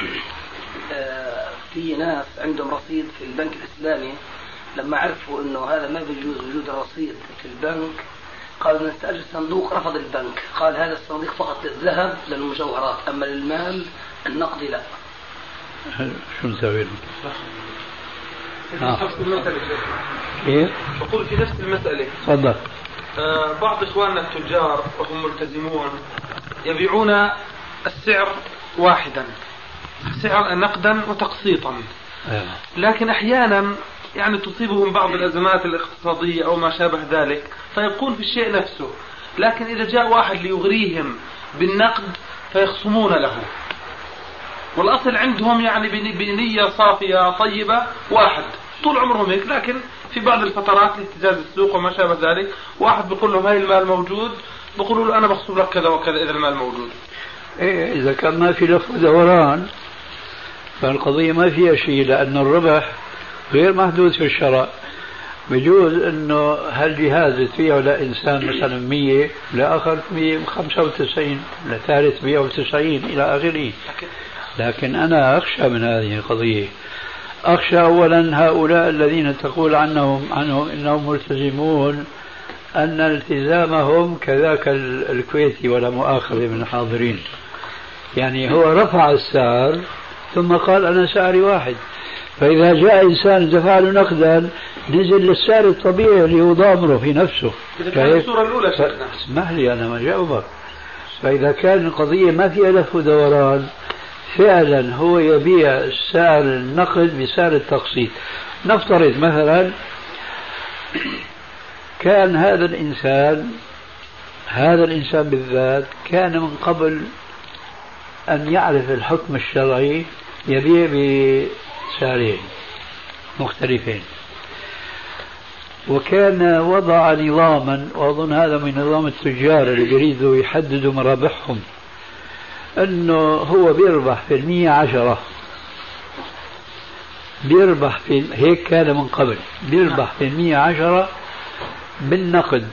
في ناس عندهم رصيد في البنك الإسلامي، لما عرفوا أنه هذا ما بيجوز وجود الرصيد في البنك قالوا نستأجر صندوق. رفض البنك، قال هذا الصندوق فقط للذهب للمجوهرات، أما للمال النقد لا. شو نسوي له؟ نفس المسألة كيف؟ بقول في نفس المسألة. تفضل. بعض إخواننا التجار وهم ملتزمون يبيعون السعر واحدا، سعر نقدا وتقسيطا، لكن أحيانا يعني تصيبهم بعض الأزمات الاقتصادية أو ما شابه ذلك فيبقون في الشيء نفسه، لكن إذا جاء واحد ليغريهم بالنقد فيخصمون له، والأصل عندهم يعني بنية صافية طيبة واحد طول عمرهم هيك، لكن في بعض الفترات لاهتزاز السوق وما شابه ذلك واحد بيقول لهم هاي المال موجود، بيقولوا له أنا بخصم لك كذا وكذا إذا المال موجود. إيه إذا كان ما في لف ودوران فالقضية ما فيها شيء، لأن الربح غير محدود في الشراء. بجوز أنه هالجهاز تبيعه لإنسان مثلا 100 لآخر 195 لثالث 190 إلى آخره، لكن أنا أخشى من هذه القضية. أخشى أولا هؤلاء الذين تقول عنهم إنهم ملتزمون أن التزامهم كذاك الكويتي ولا مؤاخذة من الحاضرين، يعني هو رفع السعر ثم قال أنا سعري واحد، فإذا جاء إنسان دفع له نقدا نزل للسعر الطبيعي اللي هو ضامره في نفسه. الصورة الأولى اسمح لي أنا ما جاوبك. فإذا كان القضية ما فيها لف ودوران فعلا هو يبيع سعر النقد بسعر التقسيط. نفترض مثلا كان هذا الإنسان بالذات كان من قبل أن يعرف الحكم الشرعي يبيع بسعرين مختلفين، وكان وضع نظاما، وأظن هذا من نظام التجار اللي يريدوا يحددوا مرابحهم، أنه هو بيربح في 110، بيربح في هيك كان من قبل، بيربح في 110 بالنقد،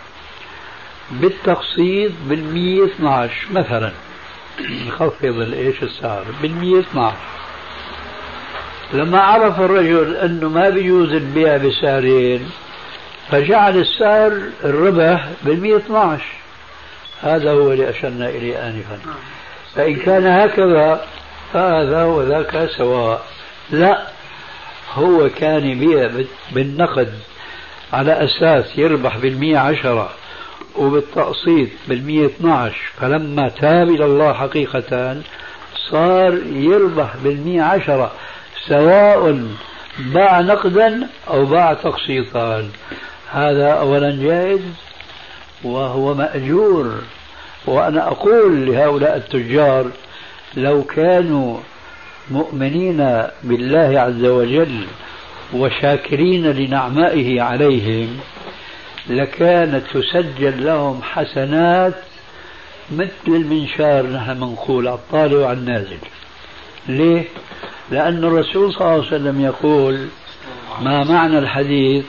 بالتقسيط 112 مثلا، نخفض السعر 112. لما عرف الرجل أنه ما بيجوز البيع بسعرين فجعل السعر الربح 112. هذا هو اللي أشرنا إليه آنفا. فإن كان هكذا فهذا وذاك سواء. لا، هو كان يبيع بالنقد على أساس يربح 110 وبالتقسيط 112، فلما تاب إلى الله حقيقة صار يربح 110 سواء باع نقدا أو باع تقسيطا. هذا أولا جائز وهو مأجور. وأنا أقول لهؤلاء التجار لو كانوا مؤمنين بالله عز وجل وشاكرين لنعمائه عليهم لكانت تسجل لهم حسنات مثل المنشار نحن منقول على الطالع وعلى النازل. ليه؟ لأن الرسول صلى الله عليه وسلم يقول ما معنى الحديث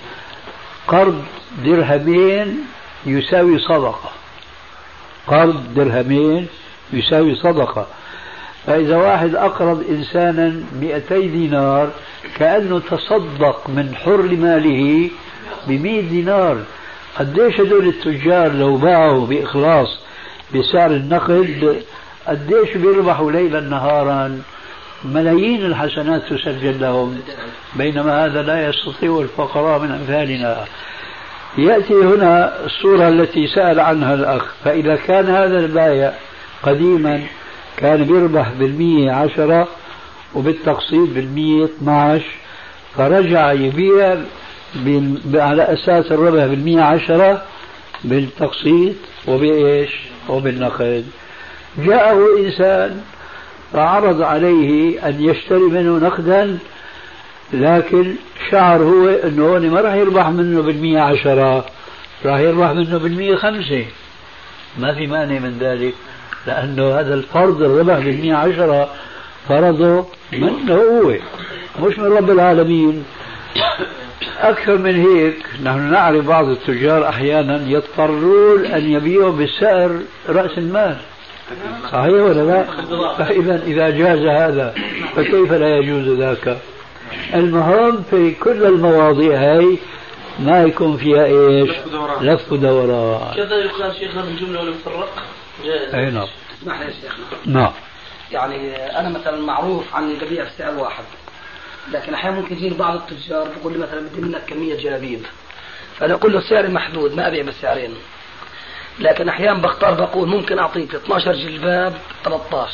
قرض درهمين يساوي صدقة، قرض درهمين يساوي صدقة. فإذا واحد أقرض إنسانا 200 دينار كأنه تصدق من حر ماله ب100 دينار. قديش هدول التجار لو باعوا بإخلاص بسعر النقد قديش بيربحوا ليلا نهارا، ملايين الحسنات تسجل لهم، بينما هذا لا يستطيع الفقراء من أمثالنا. يأتي هنا الصورة التي سأل عنها الأخ. فإذا كان هذا البائع قديما كان بيربح بالمية 10 وبالتقسيط بالمية 12، فرجع يبيع على أساس الربح بالمية 10 بالتقسيط وبإيش وبالنقد. جاءه إنسان فعرض عليه أن يشتري منه نقدا، لكن شعر هو أنه ما راح يربح منه بالمية 10، راح يربح منه بالمية 5. ما في مانع من ذلك، لأنه هذا الفرض الربح بالمية 10 فرضه منه هو مش من رب العالمين. أكثر من هيك نحن نعرف بعض التجار أحيانا يضطرون أن يبيعوا بسعر رأس المال، صحيح ولا لا؟ إذا جاز هذا فكيف لا يجوز ذاك؟ المهم في كل المواضيع هاي ما يكون فيها ايش؟ لف ودوران. كذا يقال شيخنا بالجمله ولا مفرق؟ اي نعم. اسمح لي يا شيخنا. نعم. يعني انا مثلا معروف عني ببيع بسعر واحد، لكن احيانا ممكن يجيني بعض التجار بقول لي مثلا بدي منك كميه جلابيب، فانا اقول له سعر محدود ما ابيع بالسعرين، لكن احيانا بختار بقول ممكن اعطيك 12 جلباب 13.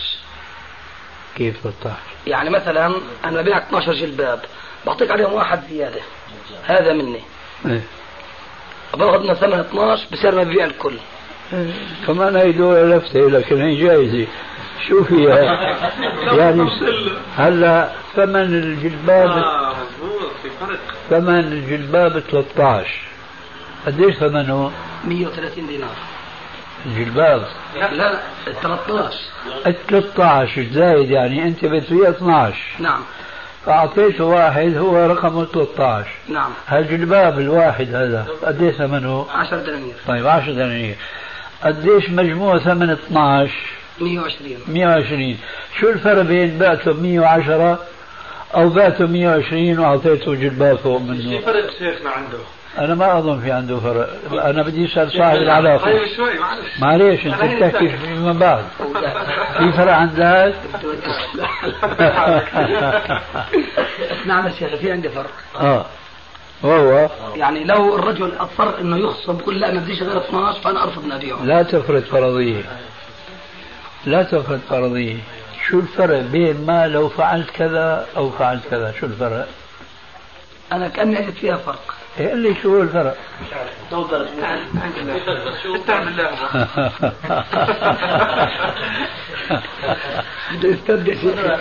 كيف 13؟ يعني مثلا انا ببيعك 12 جلباب بعطيك عليهم واحد زياده، هذا مني. ايه باخذ من ثمن 12 بصير ما ببيع الكل. كمان هي دولة لفتة لكن هي جائزة. شو فيها؟ يعني هلا ثمن الجلباب ثمن الجلباب 13 قديش ثمنه؟ 130 دينار الجلباب. لا 13 13 زايد، يعني انت بتبيع 12. نعم. فأعطيته واحد هو رقمه 13. نعم. هالجلباب الواحد هذا قديش ثمنه؟ 10 دنانير. طيب 10 دنانير. قديش مجموع ثمن 12؟ 120. 120. شو الفرق بين بعته 110 أو بعته 120 وأعطيته جلباب فوق منه؟ في فرق شيخنا عنده؟ أنا ما أظن في عنده فرق. أنا بدي أسأل صاحب العلاقة. طيب شوي معليش أنت بتحكي فيما بعد. في فرق عندك؟ نعم يا شيخ في عندي فرق. وهو يعني لو الرجل اضطر انه يخصم بقول لا ما بديش غير 12 فانا ارفض نبيعه. لا تفرض فرضية، لا تفرض فرضية. شو الفرق بين ما لو فعلت كذا أو فعلت كذا؟ شو الفرق؟ أنا كأني أجد فيها فرق. إيه اللي شو الفرق؟ استعمل الله. بده يستبدل.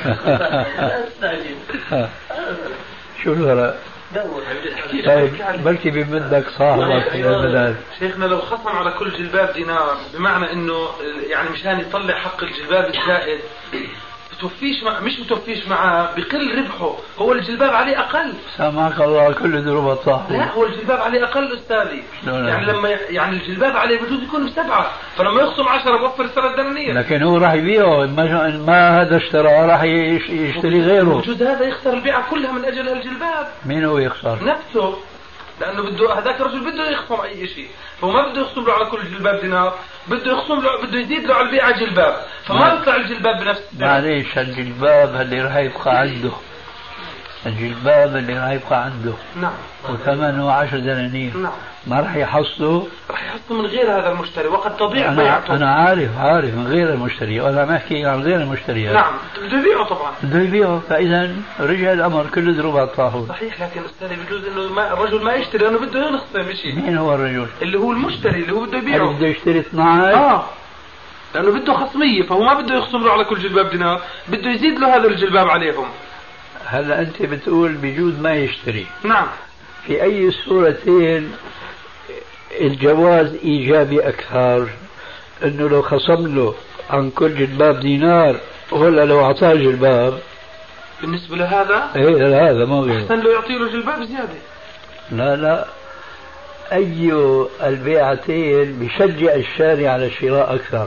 شو الفرق؟ طيب بلكي بمدك صاحبك في المدارس. شيخنا لو خصم على كل جلباب دينار بمعنى انه يعني مشان يطلع حق الجلباب الزائد بتوفيش مش بتوفيش معاه بقل ربحه، هو الجلباب عليه اقل. سامعك الله كل ضربة صاحبه. لا هو الجلباب عليه اقل استاذي. يعني لما يعني الجلباب عليه بجوز يكون ب7، فلما يخصم 10 بوفر 3 دنانير. لكن هو راح يبيعه، ما هذا اشترى راح يشتري غيره. بجوز هذا يخسر البيعة كلها من اجل الجلباب. مين هو يخسر؟ نفسه، لانه بده هذاك الرجل بده يخصم اي شيء، فهو ما بده يخصم له على كل جلباب دينار، بده يخصم له بده يزيد له على البيعة جلباب، فما يطلع الجلباب بنفس السعر. معليش الجلباب اللي راح يبقى عنده، الجلباب اللي راح يبقى عنده نعم وثمنه 10 دنانير نعم ما راح يحصله؟ راح يحصله من غير هذا المشتري وقد تضيع بيعته. أنا عارف من غير المشتري، وأنا ما أحكي عن غير المشتري. نعم بده يبيعه طبعا، بده يبيعه، فإذا رجع الأمر كله ضرب على الطاحون. صحيح، لكن أستاذي بجوز إنه الرجل ما يشتري لأنه بده ينخصم شيء. مين هو الرجل؟ اللي هو المشتري اللي هو بده يبيعه. بده يشتري 12. لأنه بده خصمية، فهو ما بده يخصم له على كل جلباب دينار، بده يزيد له هذا الجلباب عليهم. هلا أنت بتقول بيجوز ما يشتري. نعم. في أي الصورتين الجواز إيجابي أكثر؟ أنه لو خصم له عن كل جلباب دينار ولا لو أعطاه جلباب؟ بالنسبة لهذا إيه هذا ما غير. أحسن لو يعطي له جلباب زيادة. لا أي البيعتين بيشجع الشارع على الشراء أكثر؟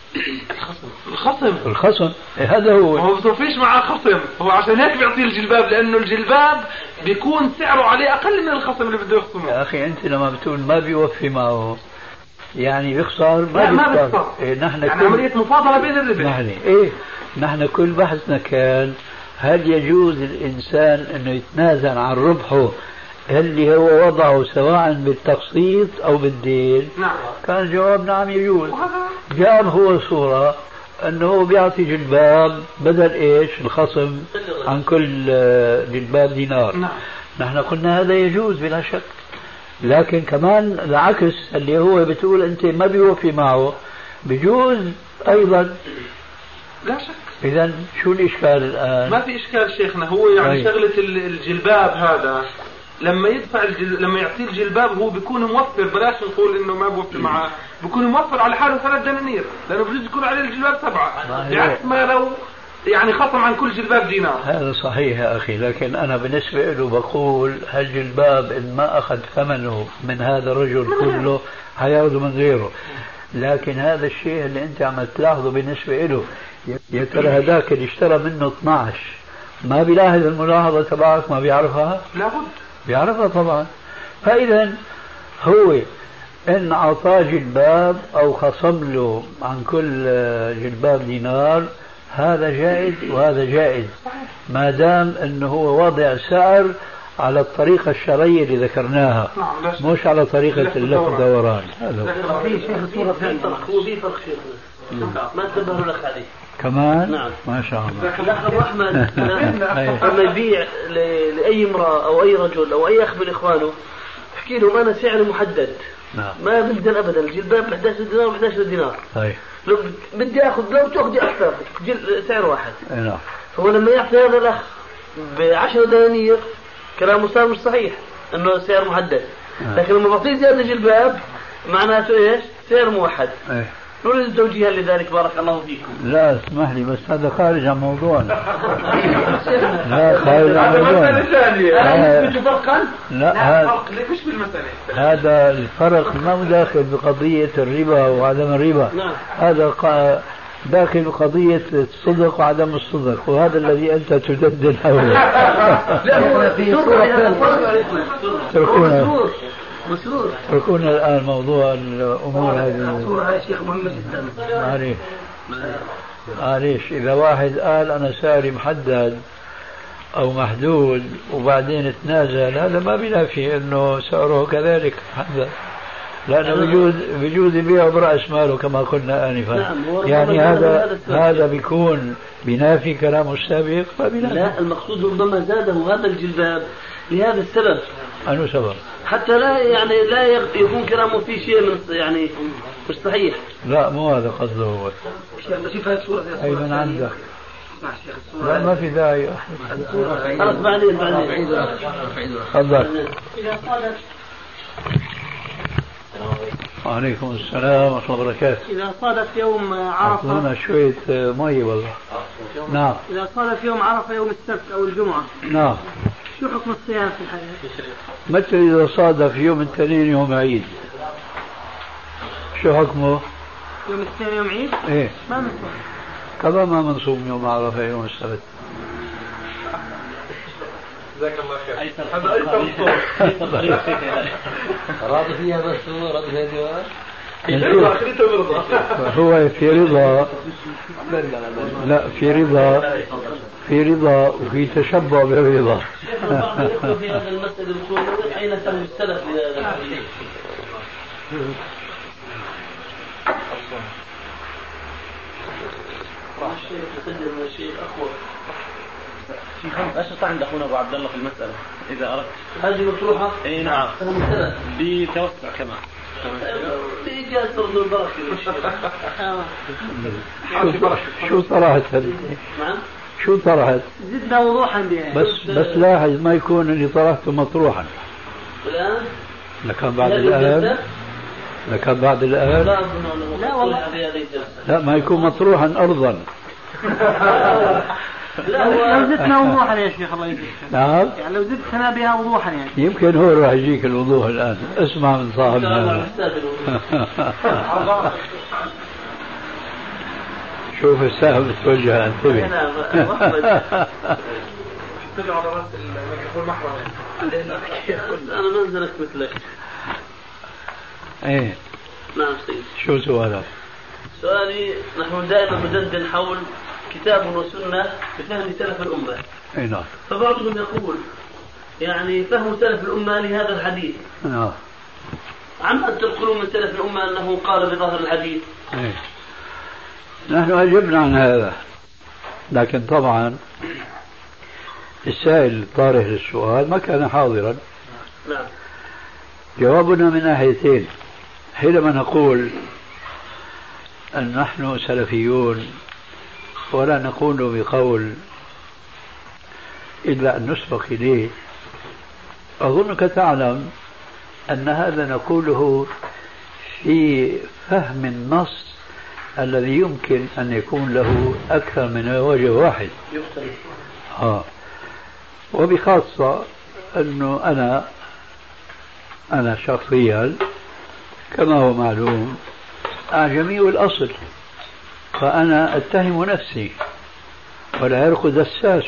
الخصم. هذا هو ما فيش معاه خصم، هو عشان هيك بيعطيه الجلباب، لأنه الجلباب بيكون سعره عليه أقل من الخصم اللي بده يخصمه. يا أخي أنت لما بتقول ما بيوفي معه يعني بيخسر ما بيخسر. نحن يعني عملية مفاضلة بين الربح. نحن كل بحثنا كان هل يجوز الإنسان أنه يتنازل عن ربحه اللي هو وضعه سواء بالتقسيط أو بالدين؟ نعم. كان جواب نعم يجوز. جاب هو صورة أنه بيعطي جلباب بدل إيش الخصم عن كل جلباب دينار. نعم. نحن قلنا هذا يجوز بلا شك، لكن كمان العكس اللي هو بتقول أنت ما بيوفي معه بيجوز أيضا. لا شك. إذا شو الإشكال الآن؟ ما في إشكال شيخنا، هو يعني شغلة الجلباب هذا لما يدفع لما يعطيه الجلباب هو بيكون موفر، بلاش نقول إنه ما بوفر معه، بيكون موفر على حاله 3 دنانير، لأنه بجوز يكون عليه الجلباب 7 بعكس ما لو يعني خصم عن كل جلباب دينار. هذا صحيح يا أخي، لكن أنا بالنسبة له بقول هالجلباب إن ما أخذ ثمنه من هذا الرجل كله هياخذه من غيره. لكن هذا الشيء اللي أنت عم تلاحظه بالنسبة له، يا ترى هذاك اللي اشترى منه 12 ما بيلاحظ الملاحظة تبعك؟ ما بيعرفها؟ لابد بيعرفها طبعا. فإذا هو إن أعطاه جلباب أو خصم له عن كل جلباب دينار هذا جائز وهذا جائز، ما دام أنه هو وضع سعر على الطريقة الشرعية اللي ذكرناها، مش على طريقة اللف والدوران. هذا هو في فرق شيخنا ما تنبهوا لك عليه كمان. نعم. ما شاء الله. لكن أبو أحمد لما يبيع لأي امرأة أو أي رجل أو أي أخ من إخوانه يحكي لهم أنا سعر محدد. نعم. ما بدنا أبدا الجلباب 11 دينار و11 دينار. طيب. لو بدي أخذ لو تأخذي أكثر سعر واحد. نعم. هو لما يعطي هذا الأخ ب10 دنانير كلامه صار مش صحيح إنه سعر محدد. لكن لما بعطيه زيادة جلباب معناته إيش؟ سعر موحد. نريد توجيها لذلك بارك الله فيكم. لا اسمح لي بس هذا خارج عن موضوعنا. لا خارج عن موضوعنا. لا هذا مش بالمسألة. هذا الفرق ما هو داخل بقضية الربا وعدم الربا. هذا داخل بقضية الصدق وعدم الصدق، وهذا الذي أنت تجدد حوله. لا هو في صورة مسرور. تركونا الآن موضوع الأمور هذه. صورة شيخ مهمة جدا. معليش إذا واحد قال أنا سعري محدد أو محدود وبعدين تنازل، هذا ما بينافي أنه سعره كذلك محدد، لأنه بيجوز يبيعه برأس ماله كما قلنا آنفا. يعني هذا بيكون بينافي كلامه السابق؟ ما بينافي. لا المقصود ربما زاده هذا الجلباب لهذا السبب. أنه سبب؟ حتى لا يكون كلامه فيه شيء من يعني مش صحيح. لا مو هذا قصده هو. أي من عندك؟ لا ما في داعي. خلاص بعدين تفضل. وعليكم السلام ورحمة الله وبركاته. إذا صادف يوم عرفة هنا شوية مي والله. نعم. إذا صادف يوم عرفة يوم السبت أو الجمعة. نعم. شو حكم الصيام في الحياة؟ متى إذا صادف يوم الاثنين يوم عيد شو حكمه؟ يوم الاثنين يوم عيد؟ إيه. ما نصوم. كما ما منصوم يوم عرفة يوم السبت. جزاك الله خير. هذا أيضا راضي فيها بس هو راضي فيها هو في رضا. لا في رضا وفي تشبع بالرضا. في هذا المسألة بتقول أين سهم السلف لهذا الشيء؟ الشيء أخوة. ايش عند اخونا ابو عبد الله في المساله اذا اردت؟ هذه مطروحه؟ اي نعم. بتوسع كمان. بإيجاز برضو البركة. شو صراحة؟ نعم. شو طرحت؟ زدنا وضوحا بها. بس لاحظ ما يكون اللي طرحته مطروحا. الآن لكان بعد الآن لا والله لا ما يكون مطروحا أرضا. لو زدنا وضوحا يا شيخ الله يجزيك. نعم يعني لو زدتنا بها وضوحا يعني يمكن هو راح يجيك الوضوح الآن. اسمع من صاحبنا. شوف السهم توجه انتبه. على راس الميكروفون محرم. انا ما انزلك مثلك. ايه نعم سيدي. شو سؤالك؟ سؤالي نحن دائما ندندن حول كتاب وسنة بفهم سلف الأمة. اي نعم. فبعضهم يقول يعني فهم سلف الأمة لهذا الحديث. نعم. عما تنقلون من سلف الأمة أنه قال بظاهر الحديث. ايه نحن أجبنا عن هذا، لكن طبعا السائل طارح للسؤال ما كان حاضرا. نعم. جوابنا من ناحيتين. حينما نقول أن نحن سلفيون ولا نقول بقول إلا أن نسبق إليه، أظنك تعلم أن هذا نقوله في فهم النص الذي يمكن أن يكون له أكثر من وجه واحد. وبخاصة أنه أنا شخصيا كما هو معلوم أعجمي الأصل، فأنا أتهم نفسي ولا يرق دساس،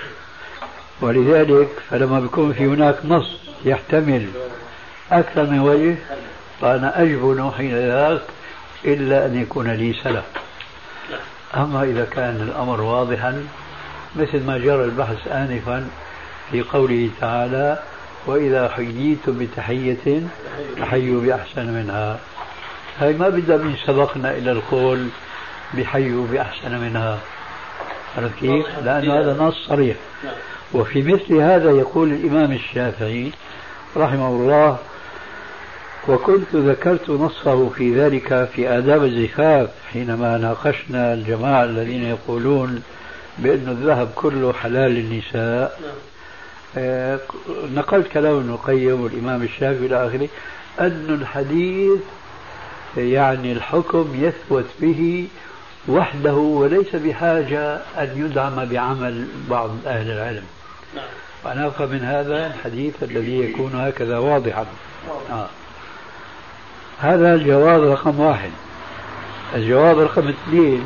ولذلك فلما بيكون في هناك نص يحتمل أكثر من وجه فأنا أجبن حين ذاك إلا أن يكون لي سلف. أما إذا كان الأمر واضحا مثل ما جرى البحث آنفا في قوله تعالى وإذا حييتم بتحية فحيوا بأحسن منها، هاي ما بدها من سبقنا إلى القول بحيوا بأحسن منها. عرفت كيف؟ لأن هذا نص صريح. وفي مثل هذا يقول الإمام الشافعي رحمه الله، وكنت ذكرت نصه في ذلك في آداب الزفاف حينما ناقشنا الجماعة الذين يقولون بأن الذهب كله حلال للنساء. نقلت كلام ابن القيم والإمام الشافعي إلى آخره أن الحديث يعني الحكم يثبت به وحده وليس بحاجة أن يدعم بعمل بعض أهل العلم. وأنا أفهم من هذا الحديث الذي يكون هكذا واضحا. هذا الجواب رقم واحد. الجواب رقم اثنين،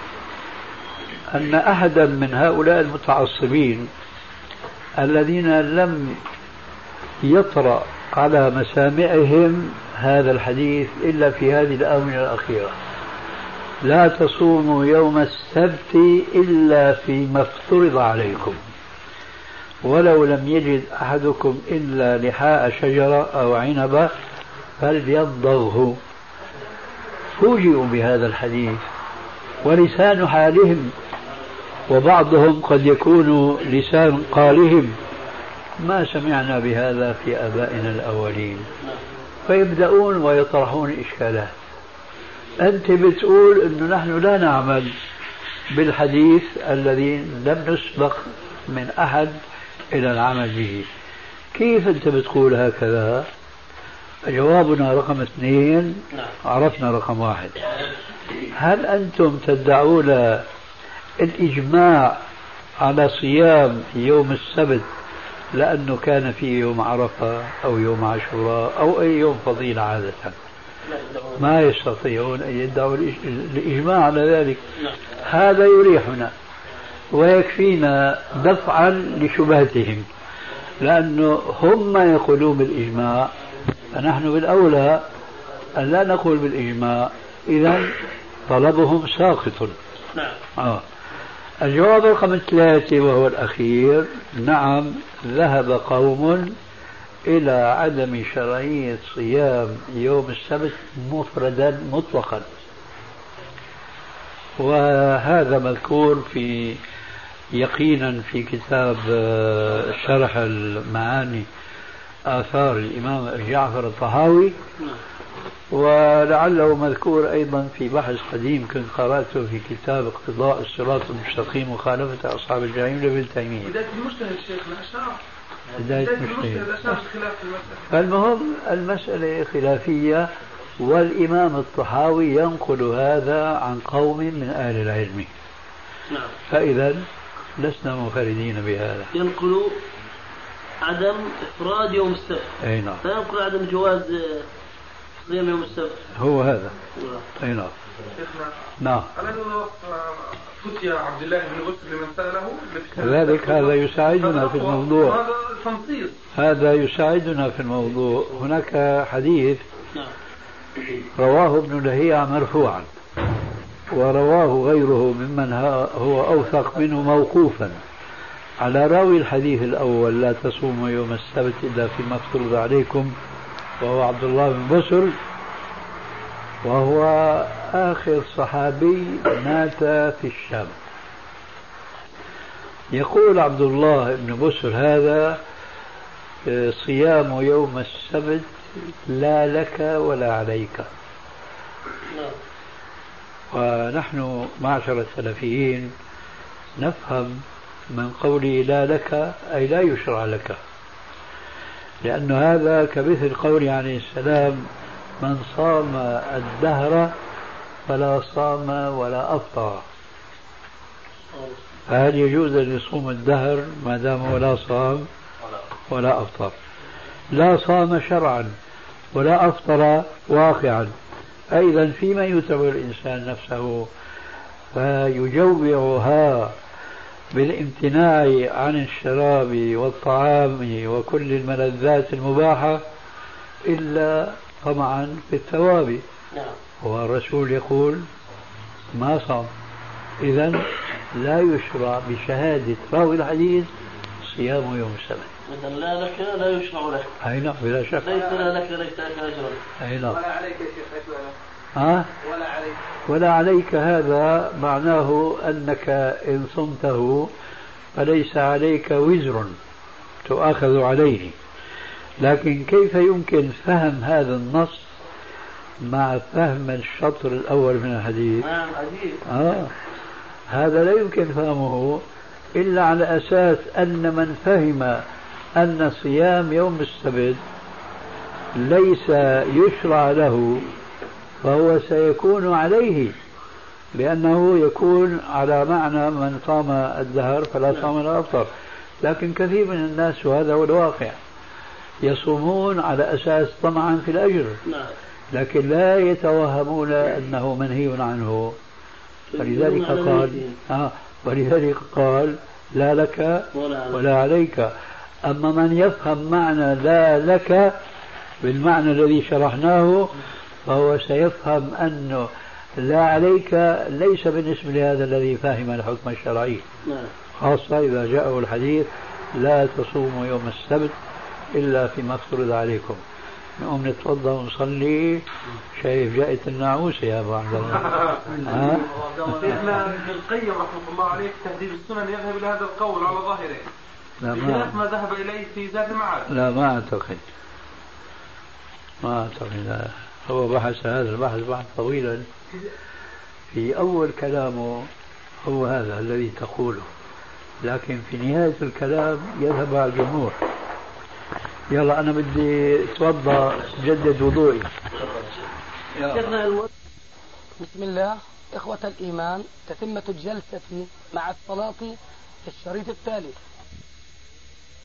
أن أحدا من هؤلاء المتعصبين الذين لم يطرأ على مسامعهم هذا الحديث إلا في هذه الآونة الأخيرة، لا تصوموا يوم السبت إلا فيما افترض عليكم ولو لم يجد أحدكم إلا لحاء شجرة أو عنبة فليضغه. فوجئوا بهذا الحديث ولسان حالهم، وبعضهم قد يكون لسان قالهم ما سمعنا بهذا في آبائنا الأولين، فيبدأون ويطرحون إشكالات. أنت بتقول أنه نحن لا نعمل بالحديث الذي لم نسبق من أحد إلى العمل به، كيف أنت بتقول هكذا؟ جوابنا رقم اثنين، عرفنا رقم واحد. هل أنتم تدعون الإجماع على صيام يوم السبت لأنه كان فيه يوم عرفة أو يوم عاشوراء أو أي يوم فضيل عادة؟ ما يستطيعون أن يدعوا الإجماع على ذلك. هذا يريحنا ويكفينا دفعا لشبهتهم، لأنه هم يقولون بالإجماع فنحن بالأولى أن لا نقول بالإجماع، إذن طلبهم ساقط. الجواب رقم 3 وهو الأخير، نعم ذهب قوم إلى عدم شرعية صيام يوم السبت مفردا مطلقا، وهذا مذكور في يقينا في كتاب شرح المعاني آثار الإمام جعفر الطحاوي، ولعله مذكور أيضا في بحث قديم كنت قرأته في كتاب اقتضاء الصراط المستقيم ومخالفة أصحاب الجحيم لابن تيمية. بداية المجتهد شيخنا أشار بداية المجتهد أشار خلاف المسألة. المهم المسألة خلافية، والإمام الطحاوي ينقل هذا عن قوم من أهل العلم. نعم. فإذا لسنا منفردين بهذا. ينقل عدم إفراد يوم السبت. أي نعم. فينقل عدم جواز صيام يوم السبت. هو هذا. أي نعم. نعم. فتي عبد الله بن بسر لمن سأله. كذلك هذا يساعدنا في الموضوع. هذا تنصيص. هذا يساعدنا في الموضوع. هناك حديث رواه ابن لهيعة مرفوعا، ورواه غيره ممن هو أوثق منه موقوفا على راوي الحديث الأول: لا تصوموا يوم السبت إلا فيما افترض عليكم، وهو عبد الله بن بسر، وهو آخر صحابي مات في الشام. يقول عبد الله بن بسر هذا: صيام يوم السبت لا لك ولا عليك. ونحن معشر السلفيين نفهم من قوله لا لك أي لا يشرع لك، لأن هذا كمثل قول عليه السلام: من صام الدهر فلا صام ولا أفطر. فهل يجوز أن يصوم الدهر ما دام ولا صام ولا أفطر؟ لا صام شرعا ولا أفطر واقعا. أيضا فيما يتبع الإنسان نفسه فيجوعها بالامتناع عن الشراب والطعام وكل الملذات المباحة إلا طمعا في الثواب. والرسول يقول: ما صام. إذن لا يشرع بشهادة راوي الحديث صيام يوم السبت. إذا لا لك لا يشرع لك. أي نعم بلا شك. ليس لا لك ليس لك أجر. أي نعم. ولا عليك يا شيخ. ولا عليك. ولا عليك هذا معناه أنك إن صمته فليس عليك وزر تؤاخذ عليه. لكن كيف يمكن فهم هذا النص مع فهم الشطر الأول من الحديث؟ هذا لا يمكن فهمه إلا على أساس أن من فهم أن صيام يوم السبت ليس يشرع له فهو سيكون عليه، لأنه يكون على معنى من صام الدهر فلا صام ولا أفطر. لكن كثير من الناس، وهذا هو الواقع، يصومون على أساس طمعا في الأجر، لكن لا يتوهمون أنه منهي عنه. ولذلك قال لا لك ولا عليك. أما من يفهم معنى لا لك بالمعنى الذي شرحناه فهو سيفهم أنه لا عليك ليس بالنسبة لهذا الذي فهم الحكم الشرعي، خاصة إذا جاءه الحديث: لا تصوموا يوم السبت إلا فيما افترض عليكم. نقوم نتوضا ونصلي. شايف جاءت النعوسة يا أبو عبد الله. شيخنا ابن القيم رحمه الله عليه تهذيب السنن يذهب إلى هذا القول على ظاهره بخلاف ما ذهب إليه في زاد المعاد. لا ما أعتقد. لا. هو بحث هذا البحث بحث طويلا. في أول كلامه هو هذا الذي تقوله، لكن في نهاية الكلام يذهب على الجمهور. يلا أنا بدي أتوضأ جدد وضوئي. بسم الله. إخوة الإيمان، تتمة الجلسة مع الصلاة في الشريط التالي.